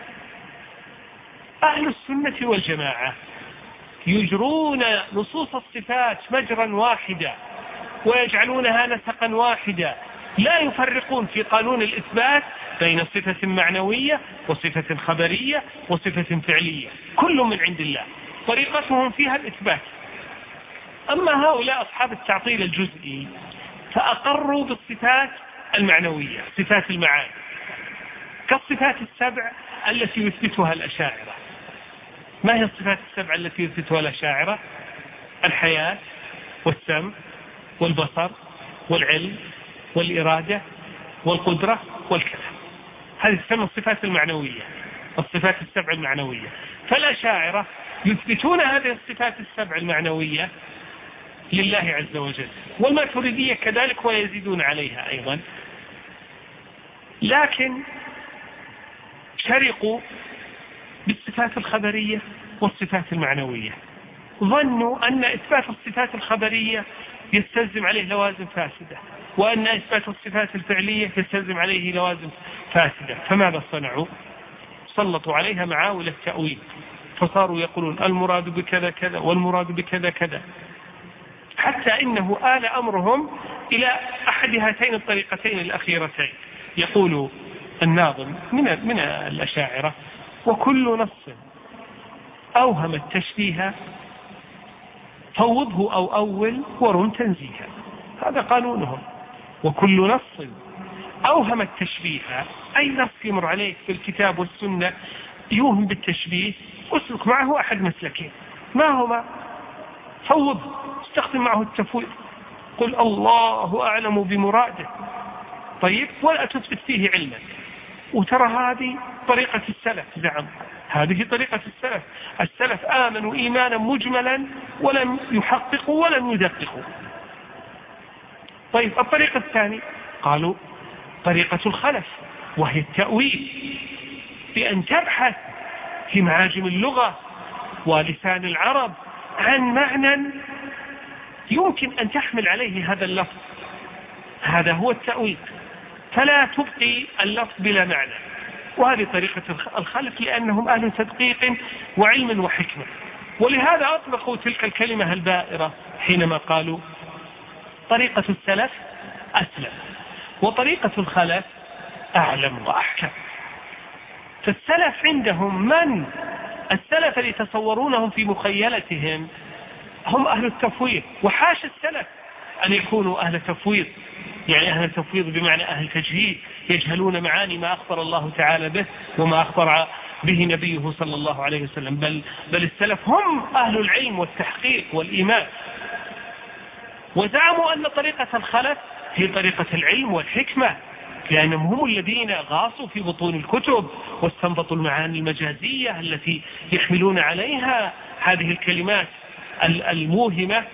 أهل السنة والجماعة يجرون نصوص الصفات مجرا واحدا ويجعلونها نسقا واحدا، لا يفرقون في قانون الإثبات بين صفة معنوية وصفة خبرية وصفة فعلية، كل من عند الله، طريقتهم فيها الإثبات. أما هؤلاء أصحاب التعطيل الجزئي فأقروا بالصفات المعنوية، صفات المعاني، كالصفات السبع التي يثبتها الأشاعرة. ما هي الصفات السبع التي يثبتها الأشاعرة؟ الحياة والسمع والبصر والعلم والإرادة والقدرة والكلام، هذه تسمى الصفات المعنوية، الصفات السبع المعنوية. فالأشاعرة يثبتون هذه الصفات السبع المعنوية لله عز وجل، والماتريدية كذلك ويزيدون عليها أيضا، لكن شرقوا بالصفات الخبرية والصفات المعنوية، ظنوا أن إثبات الصفات الخبرية يستلزم عليه لوازم فاسدة، وأن إثبات الصفات الفعلية يستلزم عليه لوازم فاسدة، فماذا صنعوا؟ سلطوا عليها معاول التأويل، فصاروا يقولون المراد بكذا كذا والمراد بكذا كذا، حتى إنه آل أمرهم إلى أحد هاتين الطريقتين الأخيرتين. يقول الناظم من من الأشاعرة: وكل نص أوهم التشبيه فوضه أو أول ورم تنزيها. هذا قانونهم، وكل نص أوهم التشبيه، أي نص يمر عليك في الكتاب والسنة يوهم بالتشبيه، أسلك معه أحد مسلكين، ما هما؟ فوضه، استخدم معه التفويض، قل الله أعلم بمراده، طيب، ولا تثبت فيه علما. وترى هذه طريقة السلف، زعم هذه طريقة السلف، السلف آمنوا إيمانا مجملا ولم يحققوا ولم يدققوا. طيب، الطريقة الثانية قالوا طريقة الخلف، وهي التأويل، بأن تبحث في معاجم اللغة ولسان العرب عن معنى يمكن أن تحمل عليه هذا اللفظ، هذا هو التأويل، فلا تبقي اللفظ بلا معنى. وهذه طريقة الخلف لأنهم أهل تدقيق وعلم وحكمة، ولهذا أطلقوا تلك الكلمة البائرة حينما قالوا طريقة السلف أسلم وطريقة الخلف أعلم وأحكم. فالسلف عندهم من السلف اللي يتصورونهم في مخيلتهم هم أهل التفويض، وحاشا السلف أن يكونوا أهل تفويض، يعني أهل تفويض بمعنى أهل تجهيل، يجهلون معاني ما أخبر الله تعالى به وما أخبر به نبيه صلى الله عليه وسلم. بل, بل السلف هم أهل العلم والتحقيق والإيمان، وزعموا أن طريقة الخلف هي طريقة العلم والحكمة، لأنهم هم الذين غاصوا في بطون الكتب واستنبطوا المعاني المجازية التي يحملون عليها هذه الكلمات الموهمة،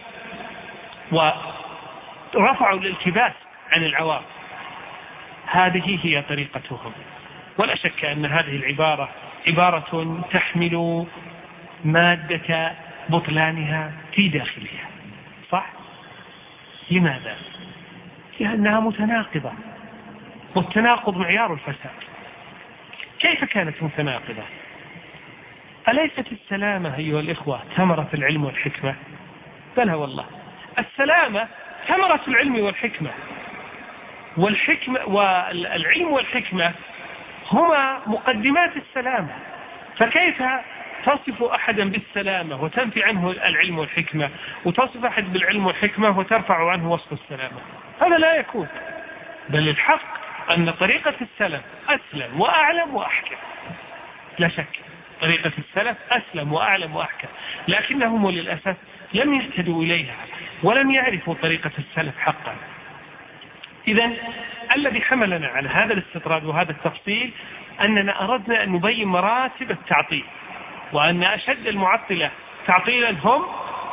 ورفعوا الالتباس عن العوام. هذه هي طريقتهم، ولا شك أن هذه العبارة عبارة تحمل مادة بطلانها في داخلها، صح؟ لماذا؟ لأنها متناقضة، والتناقض معيار الفساد. كيف كانت متناقضة؟ أليست السلامة أيها الإخوة ثمرة العلم والحكمة؟ بلى والله، السلامة ثمرة العلم والحكمة، والحكمة والعلم والحكمة هما مقدمات السلامة. فكيف تصف أحدا بالسلامة وتنفي عنه العلم والحكمة، وتصف أحد بالعلم والحكمة وترفع عنه وصف السلامة؟ هذا لا يكون. بل الحق أن طريقة السلف أسلم وأعلم وأحكم، لا شك طريقة السلف أسلم وأعلم وأحكم، لكنهم وللأسف لم يهتدوا إليها ولم يعرفوا طريقة السلف حقا. إذن الذي حملنا على هذا الاستطراد وهذا التفصيل أننا أردنا أن نبين مراتب التعطيل، وأن أشد المعطلة تعطيلا هم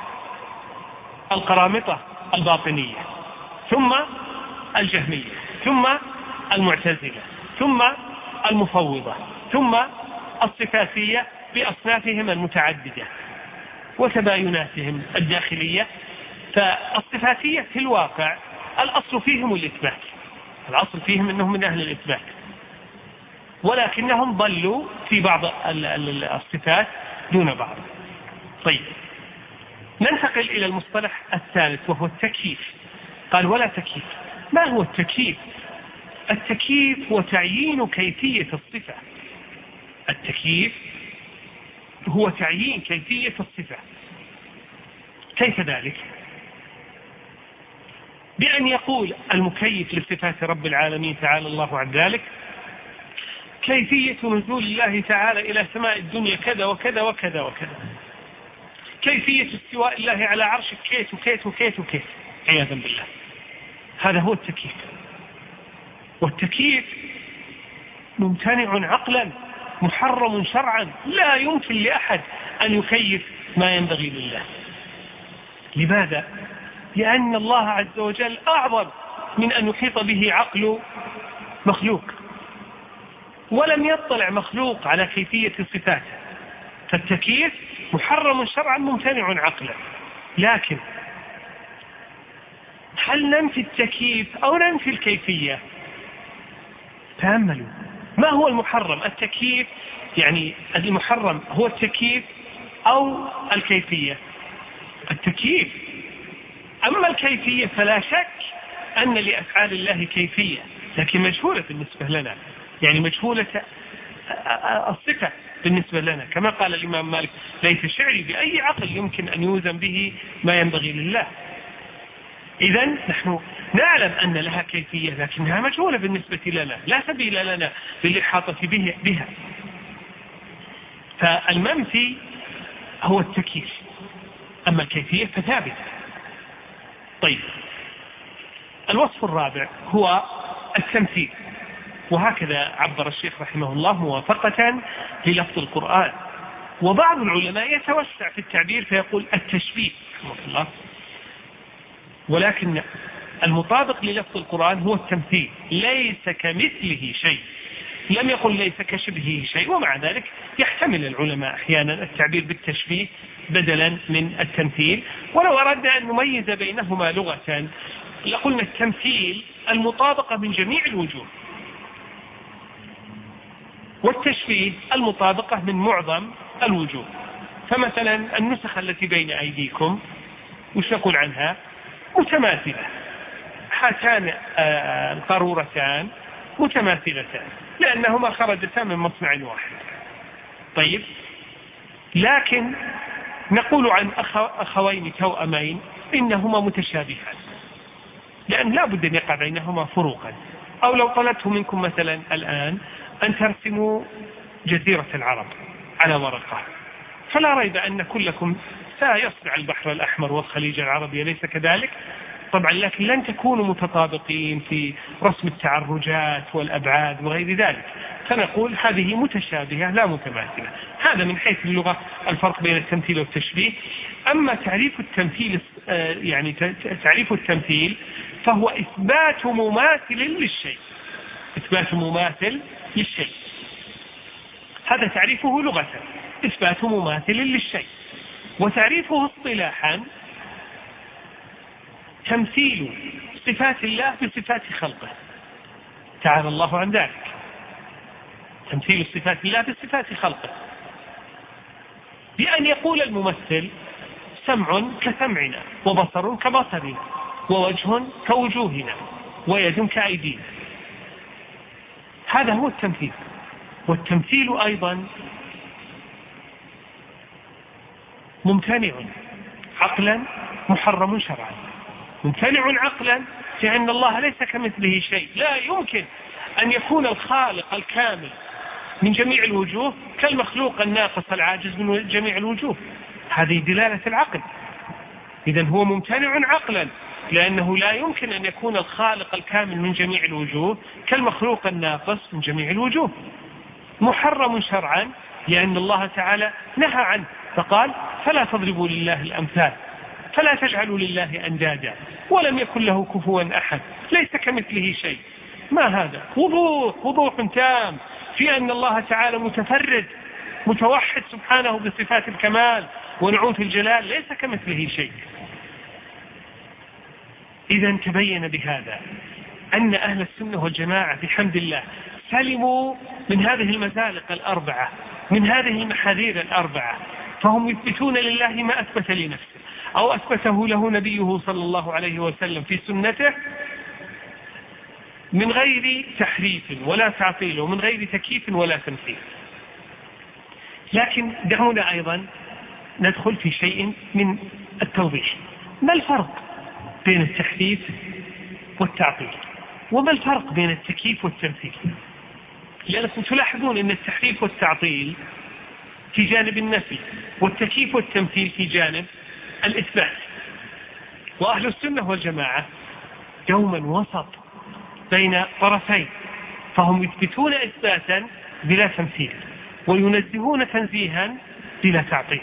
القرامطة الباطنية، ثم الجهمية، ثم المعتزلة، ثم المفوضة، ثم الصفاتية بأصنافهم المتعددة وتبايناتهم الداخلية. فالصفاتية في الواقع الأصل فيهم الإثبات، الأصل فيهم أنهم من أهل الإثبات، ولكنهم ضلوا في بعض الصفات دون بعض. طيب، ننتقل إلى المصطلح الثالث وهو التكييف. قال ولا تكييف. ما هو التكييف؟ التكييف هو تعيين كيفية الصفة. التكييف هو تعيين كيفية الصفة. كيف ذلك؟ بأن يقول المكيف لصفات رب العالمين تعالى الله عن ذلك كيفية نزول الله تعالى إلى سماء الدنيا كذا وكذا وكذا وكذا، كيفية استواء الله على عرش كيت وكيت وكيت وكيت، عياذا بالله. هذا هو التكييف. والتكييف ممتنع عقلا، محرم شرعا، لا يمكن لأحد أن يكيف ما ينبغي لله. لماذا؟ لأن الله عز وجل أعظم من أن يحيط به عقل مخلوق، ولم يطلع مخلوق على كيفية صفاته. فالتكييف محرم شرعا ممتنع عقلا. لكن هل ننفي التكييف أو ننفي الكيفية؟ تأملوا، ما هو المحرم؟ التكييف يعني المحرم هو التكييف أو الكيفية؟ التكييف. أما الكيفية فلا شك أن لأفعال الله كيفية، لكن مجهولة بالنسبة لنا، يعني مجهولة الصفة بالنسبة لنا، كما قال الإمام مالك ليس شعري بأي عقل يمكن أن يوزن به ما ينبغي لله. إذن نحن نعلم أن لها كيفية لكنها مجهولة بالنسبة لنا، لا سبيل لنا للإحاطة بها. فالمنفي هو التكييف، أما الكيفية فثابتة. طيب، الوصف الرابع هو التمثيل، وهكذا عبر الشيخ رحمه الله موافقة للفظ القرآن. وبعض العلماء يتوسع في التعبير فيقول التشبيه رحمه الله، ولكن المطابق للفظ القرآن هو التمثيل، ليس كمثله شيء، لم يقل ليس كشبهه شيء. ومع ذلك يحتمل العلماء أحيانا التعبير بالتشبيه بدلا من التمثيل. ولو أردنا أن نميز بينهما لغة لقلنا التمثيل المطابقة من جميع الوجوه، والتشبيه المطابقة من معظم الوجوه. فمثلا النسخ التي بين أيديكم وش نقول عنها؟ متماثلة، هاتان القارورتان متماثلتان لأنهما خرجتا من مصنع واحد. طيب، لكن نقول عن أخوين توأمين إنهما متشابهان، لأن لا بد أن يقع بينهما فروقا. أو لو طلبت منكم مثلا الآن أن ترسموا جزيرة العرب على ورقة، فلا ريب أن كلكم سيصنع البحر الأحمر والخليج العربي، ليس كذلك؟ طبعا، لكن لن تكونوا متطابقين في رسم التعرجات والأبعاد وغير ذلك، فنقول هذه متشابهة لا متماثلة. هذا من حيث اللغة الفرق بين التمثيل والتشبيه. أما تعريف التمثيل، يعني تعريف التمثيل فهو إثبات مماثل للشيء، إثبات مماثل للشيء، هذا تعريفه لغة، إثبات مماثل للشيء. وتعريفه اصطلاحا تمثيل صفات الله بصفات خلقه، تعالى الله عن ذلك، تمثيل صفات الله بصفات خلقه، بأن يقول الممثل سمع كسمعنا، وبصر كبصرنا، ووجه كوجوهنا، ويد كأيدينا. هذا هو التمثيل. والتمثيل أيضا ممتنع عقلا محرم شرعا. ممتنع عقلا لأن الله ليس كمثله شيء، لا يمكن أن يكون الخالق الكامل من جميع الوجوه كالمخلوق الناقص العاجز من جميع الوجوه، هذه دلالة العقل. إذن هو ممتنع عقلا لأنه لا يمكن أن يكون الخالق الكامل من جميع الوجوه كالمخلوق الناقص من جميع الوجوه. محرم شرعا لأن الله تعالى نهى عنه، فقال فلا تضربوا لله الأمثال، فلا تجعلوا لله أندادا، ولم يكن له كفوا أحد، ليس كمثله شيء. ما هذا؟ وضوح وضوح تام في أن الله تعالى متفرد متوحد سبحانه بصفات الكمال ونعوت الجلال، ليس كمثله شيء. إذن تبين بهذا أن أهل السنة والجماعة بحمد الله سلموا من هذه المزالق الأربعة، من هذه المحاذير الأربعة، فهم يثبتون لله ما أثبت لنفسه أو أثبته له نبيه صلى الله عليه وسلم في سنته من غير تحريف ولا تعطيل ومن غير تكييف ولا تمثيل. لكن دعونا أيضا ندخل في شيء من التوضيح. ما الفرق بين التحريف والتعطيل؟ وما الفرق بين التكييف والتمثيل؟ لأنكم تلاحظون أن التحريف والتعطيل في جانب النفي، والتكييف والتمثيل في جانب الإثبات. وأهل السنة والجماعة دوما وسط بين طرفين، فهم يثبتون إثباتا بلا تمثيل، وينزهون تنزيها بلا تعطيل.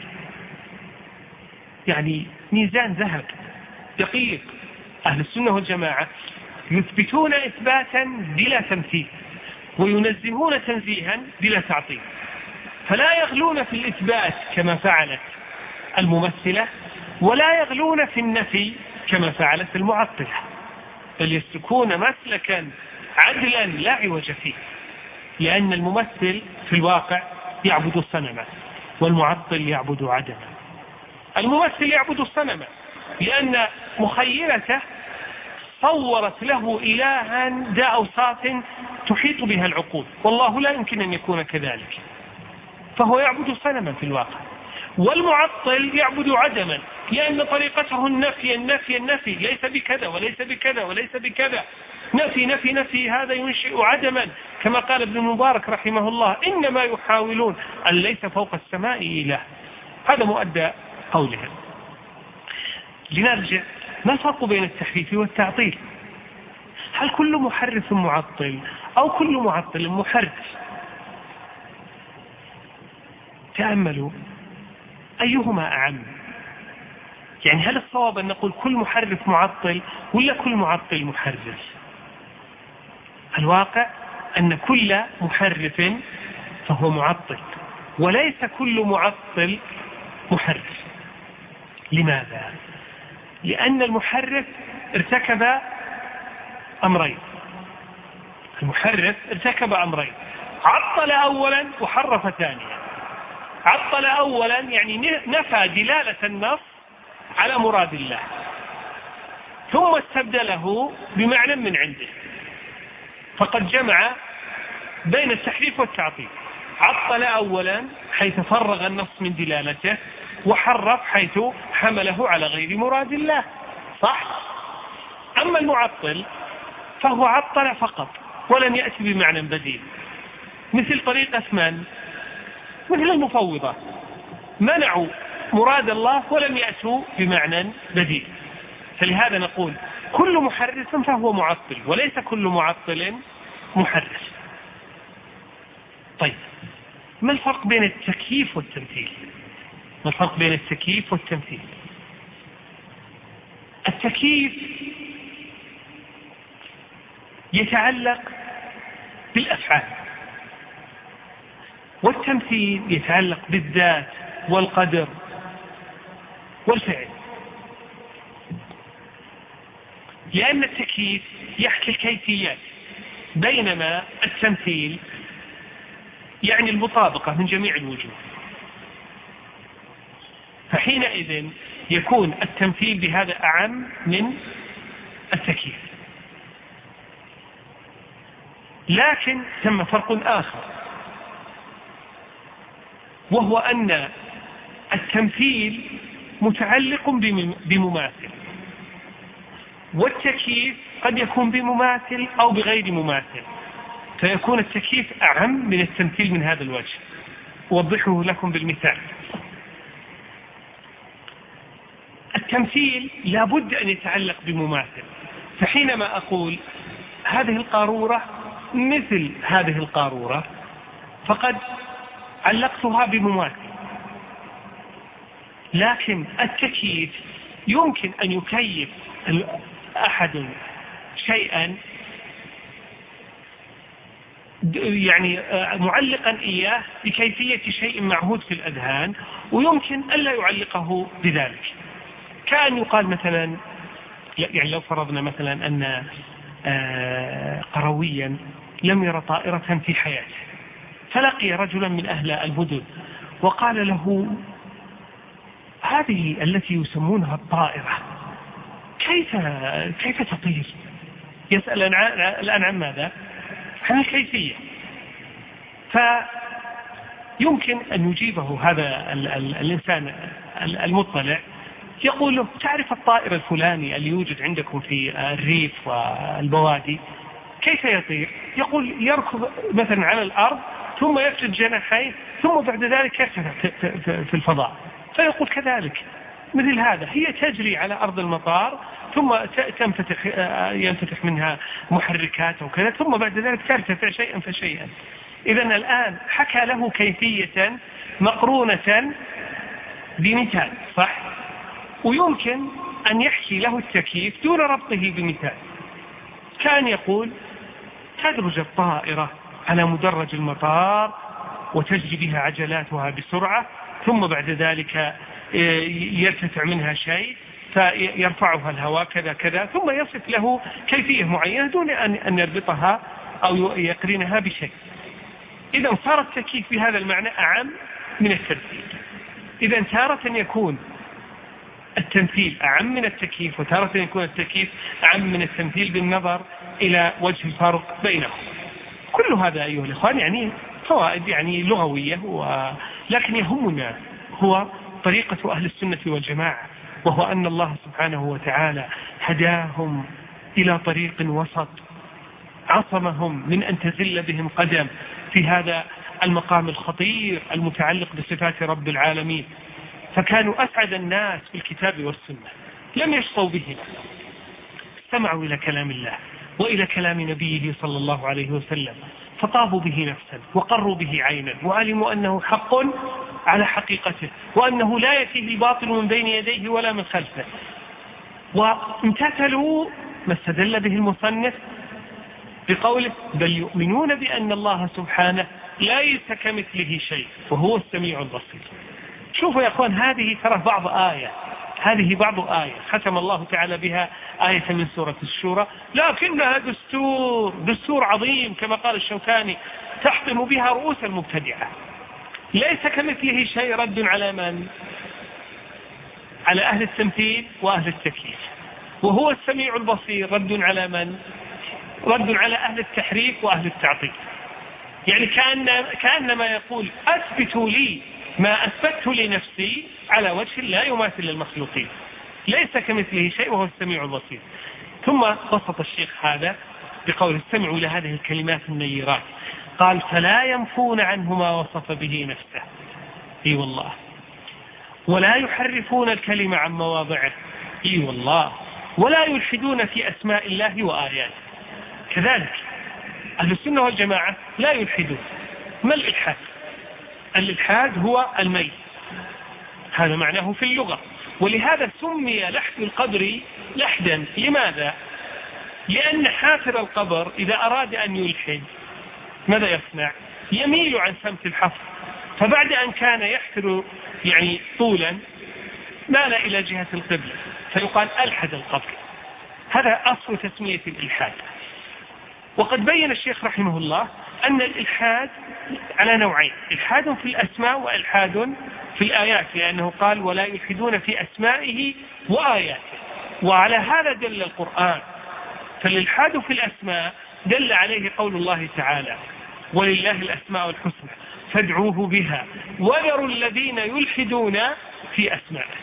يعني ميزان ذهب دقيق. أهل السنة والجماعة يثبتون إثباتا بلا تمثيل، وينزهون تنزيها بلا تعطيل، فلا يغلون في الإثبات كما فعلت الممثلة، ولا يغلون في النفي كما فعلت المعطلة، بل يسلكون مسلكا عدلا لا عوج فيه. لأن الممثل في الواقع يعبد الصنم، والمعطل يعبد عدما. الممثل يعبد الصنم لأن مخيلته صورت له إلها ذا أوصاف تحيط بها العقول، والله لا يمكن أن يكون كذلك، فهو يعبد صنما في الواقع. والمعطل يعبد عدما لأن طريقته النفي النفي النفي، ليس بكذا وليس بكذا وليس بكذا، نفي نفي نفي، هذا ينشئ عدما، كما قال ابن المبارك رحمه الله إنما يحاولون أن ليس فوق السماء إله. هذا مؤدى قولهم. لنرجع، ما الفرق بين التحريف والتعطيل؟ هل كل محرف معطل أو كل معطل محرف؟ تأملوا أيهما أعم. يعني هل الصواب أن نقول كل محرف معطل ولا كل معطل محرف؟ الواقع أن كل محرف فهو معطل، وليس كل معطل محرف. لماذا؟ لأن المحرف ارتكب أمرين. المحرف ارتكب أمرين، عطل أولا وحرف ثانيا. عطل أولا يعني نفى دلالة النص على مراد الله، ثم استبدله بمعنى من عنده، فقد جمع بين التحريف والتعطيل. عطل أولا حيث فرغ النص من دلالته، وحرف حيث حمله على غير مراد الله، صح؟ أما المعطل فهو عطل فقط ولم يأتي بمعنى بديل، مثل طريقة من؟ مثل المفوضة، منعوا مراد الله ولم يأتوا بمعنى بديل. فلهذا نقول كل محرف فهو معطل، وليس كل معطل محرف. طيب، ما الفرق بين التكييف والتمثيل؟ ما الفرق بين التكييف والتمثيل؟ التكييف يتعلق بالأفعال، والتمثيل يتعلق بالذات والقدر والفعل. لأن التكييف يحكي الكيفيات، بينما التمثيل يعني المطابقة من جميع الوجوه. فحينئذ يكون التمثيل بهذا أعم من التكييف. لكن ثم فرق آخر، وهو أن التمثيل متعلق بمماثل، والتكييف قد يكون بمماثل أو بغير مماثل، فيكون التكييف أعم من التمثيل من هذا الوجه. أوضحه لكم بالمثال. التمثيل لابد أن يتعلق بمماثل، فحينما أقول هذه القارورة مثل هذه القارورة فقد علقتها بمماثل. لكن التكييف يمكن أن يكيف أحد شيئا يعني معلقا إياه بكيفية شيء معهود في الأذهان، ويمكن ألا يعلقه بذلك. كان يقال مثلا، يعني لو فرضنا مثلا أن قرويا لم يرى طائرة في حياته، فلقي رجلا من أهل المدن وقال له هذه التي يسمونها الطائرة كيف كيف تطير؟ يسأل الآن عن ماذا؟ عن الكيفية. فيمكن أن يجيبه هذا الإنسان المطلع، يقول له تعرف الطائر الفلاني اللي يوجد عندكم في الريف والبوادي كيف يطير؟ يقول يركض مثلا على الأرض ثم يفرد جناحيه ثم بعد ذلك يرتفع في الفضاء. فيقول كذلك مثل هذا، هي تجري على أرض المطار ثم تنفتح ينفتح منها محركات وكذا، ثم بعد ذلك ترتفع شيئا فشيئا. إذن الآن حكى له كيفية مقرونة بمثال، صح؟ ويمكن أن يحكي له التكييف دون ربطه بمثال. كان يقول تدرج الطائرة على مدرج المطار وتجري بها عجلاتها بسرعة، ثم بعد ذلك يرتفع منها شيء فيرفعها الهواء كذا كذا، ثم يصف له كيفية معينة دون أن يربطها أو يقرنها بشيء. إذا صار التكييف بهذا المعنى أعم من التمثيل. إذا تارة يكون التمثيل أعم من التكييف، وتارة يكون التكييف أعم من التمثيل بالنظر إلى وجه الفرق بينهم. كل هذا أيها الإخوان يعني فوائد يعني لغوية، ولكن يهمنا هو طريقة أهل السنة والجماعة، وهو أن الله سبحانه وتعالى هداهم إلى طريق وسط عصمهم من أن تزل بهم قدم في هذا المقام الخطير المتعلق بصفات رب العالمين. فكانوا أسعد الناس في الكتاب والسنة، لم يشقوا به، استمعوا إلى كلام الله وإلى كلام نبيه صلى الله عليه وسلم، فطابوا به نفسا وقروا به عينا، وعلموا أنه حق على حقيقته، وأنه لا يأتيه الباطل من بين يديه ولا من خلفه، وامتثلوا ما استدل به المصنف بقوله بل يؤمنون بأن الله سبحانه ليس كمثله شيء وهو السميع البصير. شوفوا يا أخوان، هذه ترى بعض آية، هذه بعض آية ختم الله تعالى بها آية من سورة الشورى، لكنها دستور دستور عظيم كما قال الشوكاني تحطم بها رؤوس المبتدعة. ليس كمثله شيء رد على من؟ على أهل التمثيل وأهل التكييف. وهو السميع البصير رد على من؟ رد على أهل التحريف وأهل التعطيل. يعني كأن كأنما يقول أثبتوا لي ما أثبته لنفسي على وجه لا يماثل للمخلوقين، ليس كمثله شيء وهو السميع البصير. ثم بسط الشيخ هذا بقول استمعوا إلى هذه الكلمات النيرات، قال فلا ينفون عنه ما وصف به نفسه، اي والله، ولا يحرفون الكلمة عن مواضعه، اي والله، ولا يلحدون في أسماء الله وآياته. كذلك أهل السنة والجماعة لا يلحدون. ما الإلحاد؟ الإلحاد هو الميل، هذا معناه في اللغة، ولهذا سمي لحد القبر لحدا. لماذا؟ لأن حافر القبر إذا أراد أن يلحد ماذا يصنع؟ يميل عن سمت الحفر، فبعد أن كان يحفر يعني طولا مال إلى جهة القبلة، فيقال ألحد القبر. هذا أصل تسمية الإلحاد. وقد بين الشيخ رحمه الله أن الإلحاد على نوعين: إلحاد في الأسماء وإلحاد في الآيات، لأنه قال ولا يلحدون في أسمائه وآياته، وعلى هذا دل القرآن. فالإلحاد في الأسماء دل عليه قول الله تعالى ولله الأسماء الحسنى فادعوه بها وذروا الذين يلحدون في أسمائه،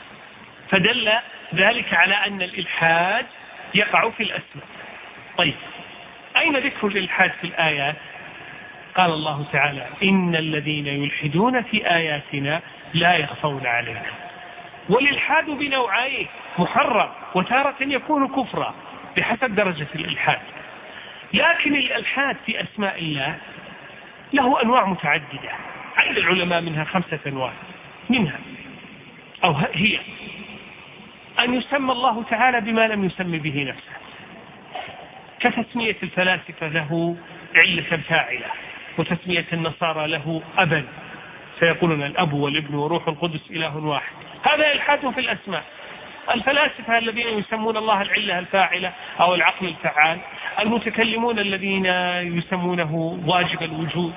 فدل ذلك على أن الإلحاد يقع في الأسماء. طيب، أين ذكر الإلحاد في الآيات؟ قال الله تعالى إن الذين يلحدون في آياتنا لا يخفون علينا. والإلحاد بنوعين: محرم وتارة يكون كفرا بحسب درجة الإلحاد. لكن الإلحاد في أسماء الله له أنواع متعددة عند العلماء، منها خمسة أنواع. منها أو هي أن يسمى الله تعالى بما لم يسمي به نفسه، كتسمية الفلاسفة له علة فاعلة، وتسمية النصارى له أبا، فيقولون الأب والابن وروح القدس إله واحد. هذا إلحاد في الأسماء. الفلاسفة الذين يسمون الله العلة الفاعلة أو العقل الفعال، المتكلمون الذين يسمونه واجب الوجود،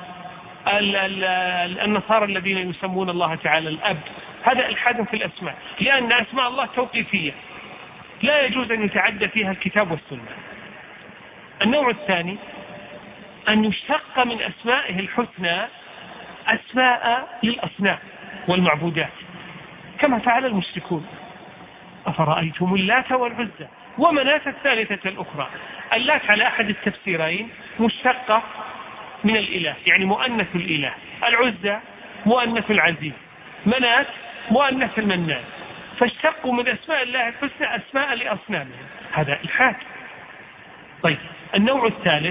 النصارى الذين يسمون الله تعالى الأب، هذا إلحاد في الأسماء، لأن أسماء الله توقيفية لا يجوز أن يتعدى فيها الكتاب والسنة. النوع الثاني أن يشتق من أسمائه الحسنى أسماء للأصنام والمعبودات، كما فعل المشركون: أفرأيتم اللات والعزى ومناة الثالثة الأخرى. اللات على أحد التفسيرين مشتقة من الإله، يعني مؤنث الإله، العزى مؤنث العزيز، مناة مؤنث المنان، فاشتقوا من أسماء الله الحسنى أسماء لأصنامهم، هذا إلحاد. طيب، النوع الثالث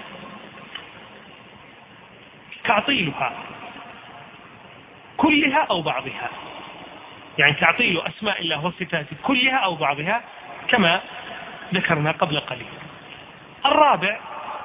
تعطيلها كلها أو بعضها، يعني تعطيل أسماء الله وصفاته كلها أو بعضها كما ذكرنا قبل قليل. الرابع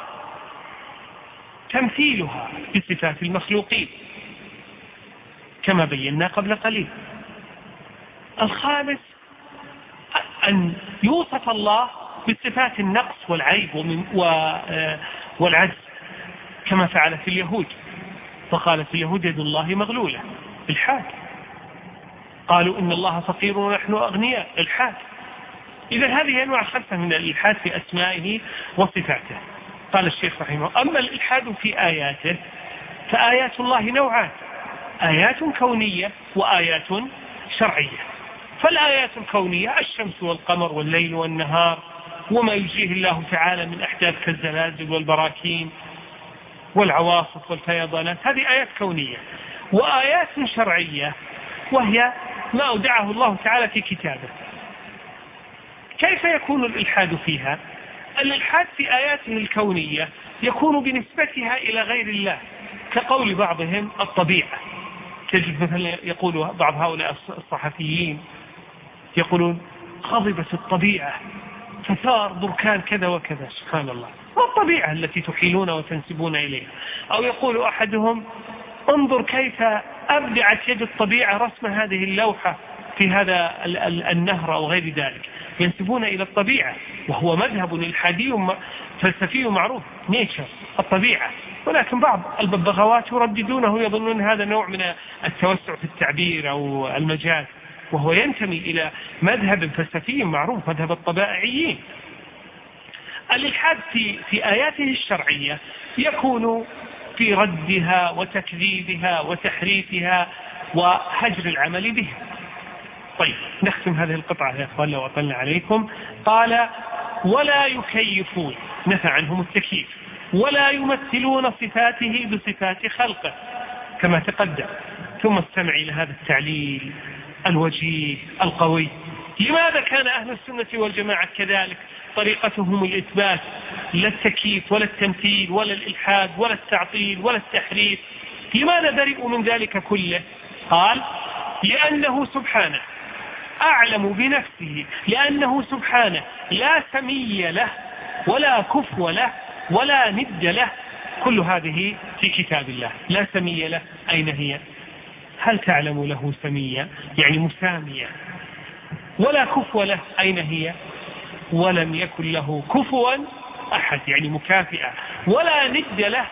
تمثيلها بصفات المخلوقين كما بينا قبل قليل. الخامس أن يوصف الله بصفات النقص والعيب والعجز كما فعلت اليهود، فقالت اليهود يد الله مغلولة، الحاد. قالوا إن الله فقير ونحن أغنياء، الحاد. إذا هذه أنواع خمسة من الإلحاد في أسمائه وصفاته. قال الشيخ رحمه: أما الإلحاد في آياته فآيات الله نوعان: آيات كونية وآيات شرعية. فالآيات الكونية الشمس والقمر والليل والنهار وما يجريه الله تعالى من أحداث كالزلازل والبراكين والعواصف والفيضانات، هذه آيات كونية. وآيات شرعية وهي ما أودعه الله تعالى في كتابه. كيف يكون الإلحاد فيها؟ الإلحاد في آياته الكونية يكون بنسبتها إلى غير الله، كقول بعضهم الطبيعة. تجد مثلا يقول بعض هؤلاء الصحفيين يقولون غضبت الطبيعة فثار بركان كذا وكذا، سبحان الله، والطبيعة التي تحيلون وتنسبون إليها. أو يقول أحدهم انظر كيف أبدعت يد الطبيعة رسم هذه اللوحة في هذا النهر أو غير ذلك، ينسبون إلى الطبيعة، وهو مذهب إلحادي فلسفي معروف، نيتشر، الطبيعة. ولكن بعض الببغاوات يرددونه يظنون هذا نوع من التوسع في التعبير أو المجاز، وهو ينتمي إلى مذهب فلسفي معروف، مذهب الطبائعيين. الإلحاد في, في آياته الشرعية يكون في في ردها وتكذيبها وتحريفها وهجر العمل بها. طيب نختم هذه القطعة يا أخوان لو أطلنا عليكم. قال ولا يكيفون، نفى عنهم التكييف، ولا يمثلون صفاته بصفات خلقه كما تقدم. ثم استمع إلى هذا التعليل الوجيه القوي. لماذا كان أهل السنة والجماعة كذلك؟ طريقتهم الإثبات، لا التكييف ولا التمثيل ولا الإلحاد ولا التعطيل ولا التحريف. لماذا برئوا من ذلك كله؟ قال لأنه سبحانه أعلم بنفسه، لأنه سبحانه لا سمي له ولا كفو له ولا ند له. كل هذه في كتاب الله. لا سمي له أين هي؟ هل تعلم له سمية يعني مسامية؟ ولا كفو له أين هي؟ ولم يكن له كفوا أحد يعني مكافئة. ولا ند له،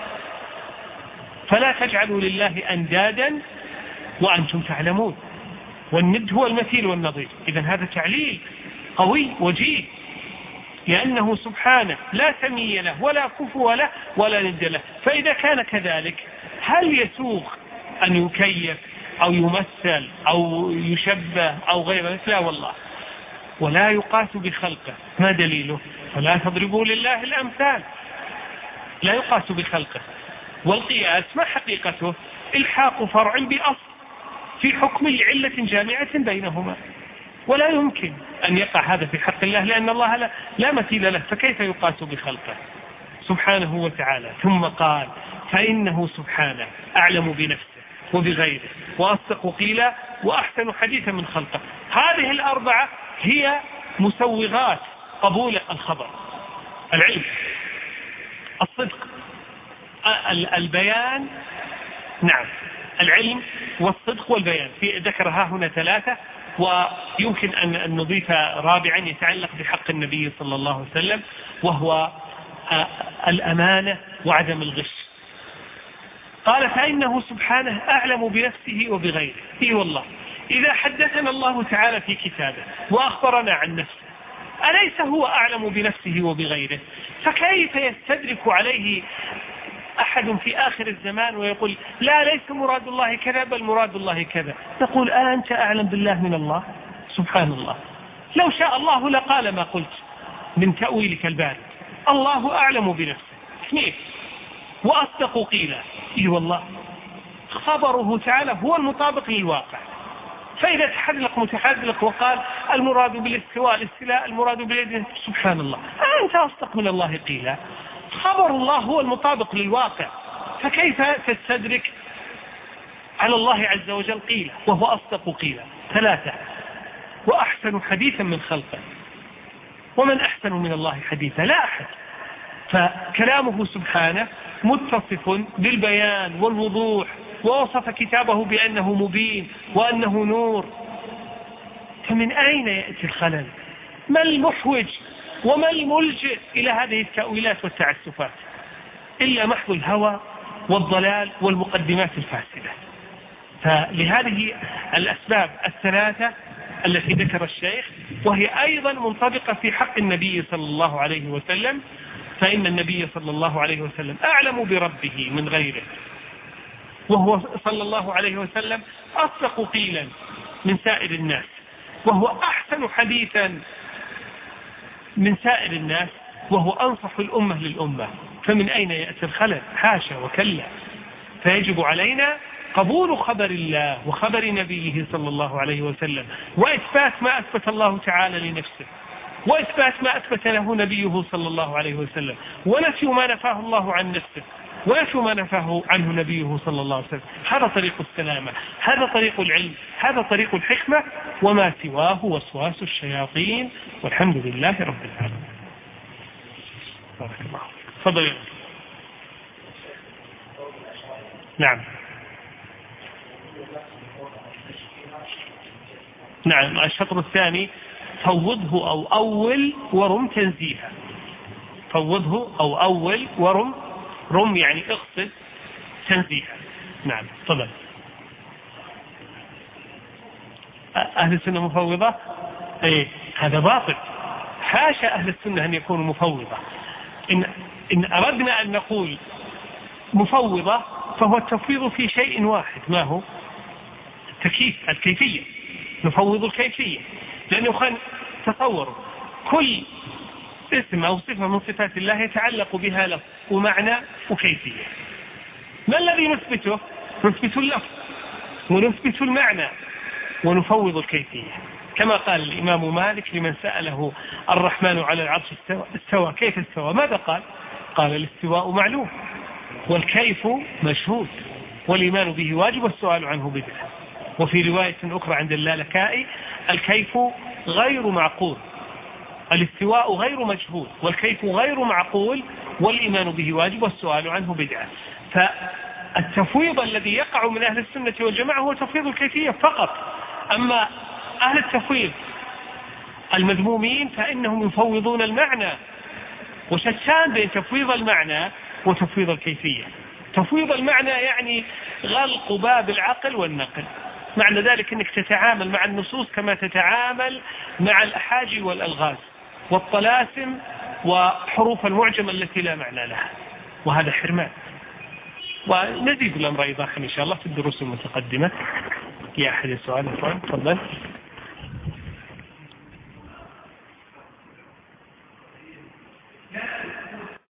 فلا تجعلوا لله أندادا وأنتم تعلمون. والند هو المثيل والنظير. إذن هذا تعليل قوي وجيه، لأنه سبحانه لا سمي له ولا كفو له ولا ند له. فإذا كان كذلك هل يسوغ أن يكيف أو يمثل أو يشبه أو غير ذلك؟ لا والله. ولا يقاس بخلقه. ما دليله؟ فلا تضربوا لله الأمثال. لا يقاس بخلقه. والقياس ما حقيقته؟ الحاق فرع بأصل في حكم لعلة جامعة بينهما، ولا يمكن أن يقع هذا في حق الله لأن الله لا, لا مثيل له، فكيف يقاس بخلقه سبحانه وتعالى؟ ثم قال فإنه سبحانه أعلم بنفسه وبغيره وأصدق قيلا وأحسن حديثا من خلقه. هذه الأربعة هي مسوغات قبول الخبر: العلم، الصدق، البيان، نعم العلم والصدق والبيان. في ذكرها هنا ثلاثة، ويمكن أن نضيف رابعا يتعلق بحق النبي صلى الله عليه وسلم، وهو الأمانة وعدم الغش. قال فإنه سبحانه أعلم بنفسه وبغيره. إيه والله، إذا حدثنا الله تعالى في كتابه وأخبرنا عن نفسه، أليس هو أعلم بنفسه وبغيره؟ فكيف يستدرك عليه أحد في آخر الزمان ويقول لا ليس مراد الله كذا بل مراد الله كذا؟ نقول أنت أعلم بالله من الله؟ سبحان الله، لو شاء الله لقال ما قلت من تأويلك البارد. الله أعلم بنفسه. اثنين، وأصدق قيلا. إيه والله، خبره تعالى هو المطابق للواقع. فإذا تحلق متحلق وقال المراد بالاستواء الاستيلاء، المراد باليد، سبحان الله، أنت أصدق من الله قيلا. خبر الله هو المطابق للواقع، فكيف تستدرك على الله عز وجل قيلا وهو أصدق قيلا؟ ثلاثة، وأحسن حديثا من خلقه. ومن أحسن من الله حديثا؟ لا أحد. فكلامه سبحانه متصف بالبيان والوضوح، ووصف كتابه بأنه مبين وأنه نور. فمن أين يأتي الخلل؟ ما المحوج وما الملجئ إلى هذه التأويلات والتعسفات إلا محض الهوى والضلال والمقدمات الفاسدة؟ فلهذه الأسباب الثلاثة التي ذكر الشيخ، وهي أيضا منطبقة في حق النبي صلى الله عليه وسلم، فإن النبي صلى الله عليه وسلم أعلم بربه من غيره، وهو صلى الله عليه وسلم أصدق قيلا من سائر الناس، وهو أحسن حديثا من سائر الناس، وهو أنصح الأمة للأمة. فمن أين يأتي الخلل؟ حاشا وكلا. فيجب علينا قبول خبر الله وخبر نبيه صلى الله عليه وسلم، وإثبات ما أثبت الله تعالى لنفسه، وإثبات ما أثبت له نبيه صلى الله عليه وسلم، ونفي ما نفاه الله عن نفسه، ونفي ما نفاه عنه نبيه صلى الله عليه وسلم. هذا طريق السلامة، هذا طريق العلم، هذا طريق الحكمة، وما سواه وسواس الشياطين. والحمد لله رب العالمين. بارك الله. تفضل. نعم نعم الشطر الثاني فوضه أو أول ورم تنزيها. فوضه أو أول ورم، رم يعني اقصد تنزيها. نعم طبعا. أهل السنة مفوضة؟ ايه هذا باطل. حاشا أهل السنة أن يكونوا مفوضة. إن, إن أردنا أن نقول مفوضة فهو التفويض في شيء واحد، ما هو؟ التكييف، الكيفية، نفوض الكيفية. لأنه خل تصوروا كل اسم أو صفة من صفات الله يتعلق بها لفظ ومعنى وكيفية. ما الذي نثبته؟ نثبت اللفظ ونثبت المعنى ونفوض الكيفية، كما قال الإمام مالك لمن سأله الرحمن على العرش استوى كيف استوى؟ ماذا قال؟ قال الاستواء معلوم والكيف مشهود والإيمان به واجب والسؤال عنه بدعة. وفي رواية أخرى عند اللالكائي الكيف غير معقول، الاستواء غير مجهول والكيف غير معقول والإيمان به واجب والسؤال عنه بدعة. فالتفويض الذي يقع من أهل السنة والجماعة هو تفويض الكيفية فقط. أما أهل التفويض المذمومين فإنهم يفوضون المعنى، وشتان بين تفويض المعنى وتفويض الكيفية. تفويض المعنى يعني غلق باب العقل والنقل، معنى ذلك أنك تتعامل مع النصوص كما تتعامل مع الأحاجي والألغاز والطلاسم وحروف المعجم التي لا معنى لها، وهذا حرمان. ونزيد الأمر إيضاحا إن شاء الله في الدروس المتقدمة. يا أحد السؤال تفضل.